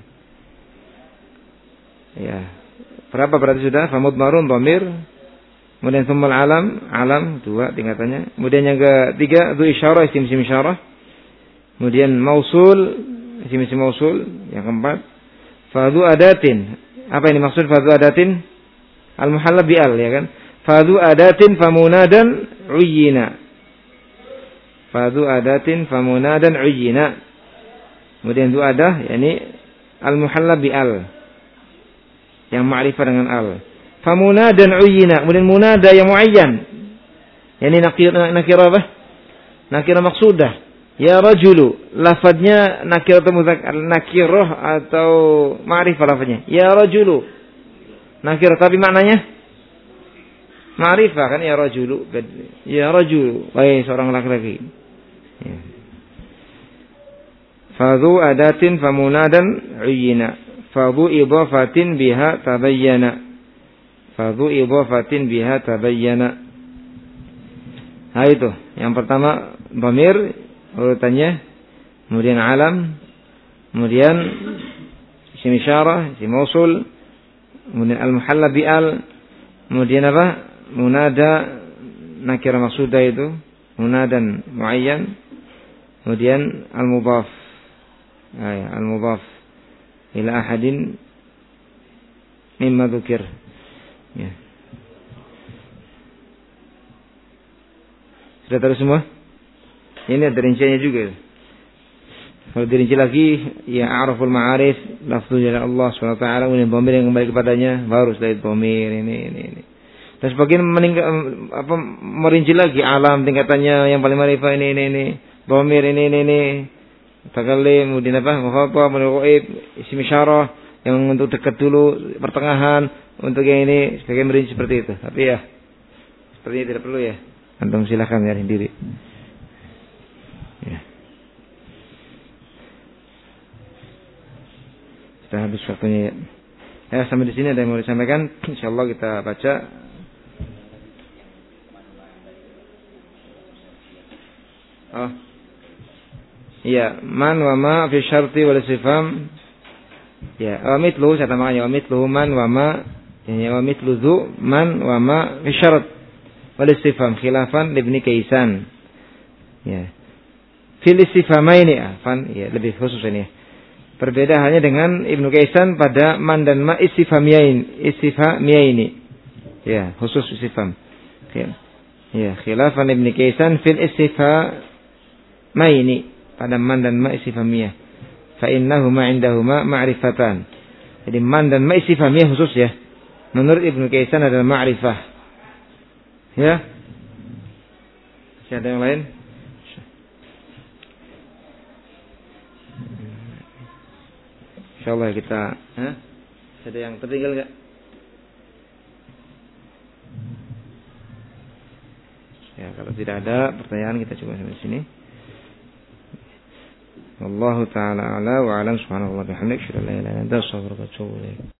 Ya. Berapa berarti sudah? Famudmarun dhamir. Kemudian thummal alam 2 tingkatannya. Kemudian yang ketiga dhu isyarah, isim isyarah. Kemudian mausul, isim mausul. Yang keempat fadhu adatin. Apa ini maksud fadhu adatin? Al-muhalla bi'al, ya kan? Fadhu adatin famunadan uyyina. Fadhu adatin famunadan uyyina. Kemudian du adah, yakni al-muhalla bi'al, yang ma'rifah dengan al. Famunadan uyyina. Kemudian munada yang muayyan, yakni nakirah apa? Nakirah maqsudah. Ya rajulu, lafadznya nakirah atau mudzakkar, nakirah atau ma'rifah lafadznya. Ya rajulu, nakirah tapi maknanya ma'rifah kan, ya rajulu. Ya rajulu, wahai seorang laki-laki. Ya. Fadhu adatin famunadan uyyina. Fadhu idhafatin biha tabayyana. Fadhu idhafatin biha tabayyana. Nah itu, yang pertama dhamir urutannya, kemudian alam, kemudian isim isyarah, isim mausul, kemudian al-muhalla bi'al, kemudian apa? Munada nakirah maqsudah itu, munadan muayyan, kemudian al-mudhaf. Al-mudhaf ila ahadin mimma dzukir. Ya. Sudah tahu semua? Ini ada rinciannya juga. Kalau dirinci lagi, ya a'raful ma'arif, lafzu jalla Allah SWT, kemudian dhamir yang kembali kepadanya, baru setelah itu dhamir ini. Dan sebagian merinci lagi alam tingkatannya yang paling ma'rifah ini. Dhamir ini. Takallim, kemudian apa? Mukhatab, kemudian ghaib, isim isyarah yang untuk dekat dulu, pertengahan, untuk yang ini sebagian merinci seperti itu. Tapi ya, sepertinya tidak perlu ya. Antum silakan cari sendiri. Ya. Sudah habis waktunya ya. Ya, sampai di sini ada yang mau disampaikan. Insyaallah kita baca. Oh. Iya, man wa ma fi syarti wal istifham. Ya, wa mithlu saya tambahkan ya, wa mithlu man wa ma, ya wa mithlu dzu man wa ma fi syart wal istifham khilafan Ibnu Kaisan. Ya. Fil istifhamaini afan, ya lebih khusus ini ya. Perbedaannya dengan Ibnu Kaisan pada man dan ma istifhamiyaini. Ya, khusus istifham. Ya, khilafan Ibnu Kaisan fil istifhamaini. Pada man dan ma istifhamiyah. Fa innahuma indahuma ma'rifatan. Jadi man dan ma istifhamiyah khusus ya. Menurut Ibnu Kaisan adalah ma'rifah. Ya. Masih ada yang lain? Insyaallah kita, ada yang tertinggal enggak? Ya, kalau tidak ada pertanyaan kita coba sampai sini. Wallahu ta'ala a'la wa a'lam. Subhanallah wa bihamdihi, asyhadu an la ilaha illa anta, astaghfiruka wa atubu ilaik.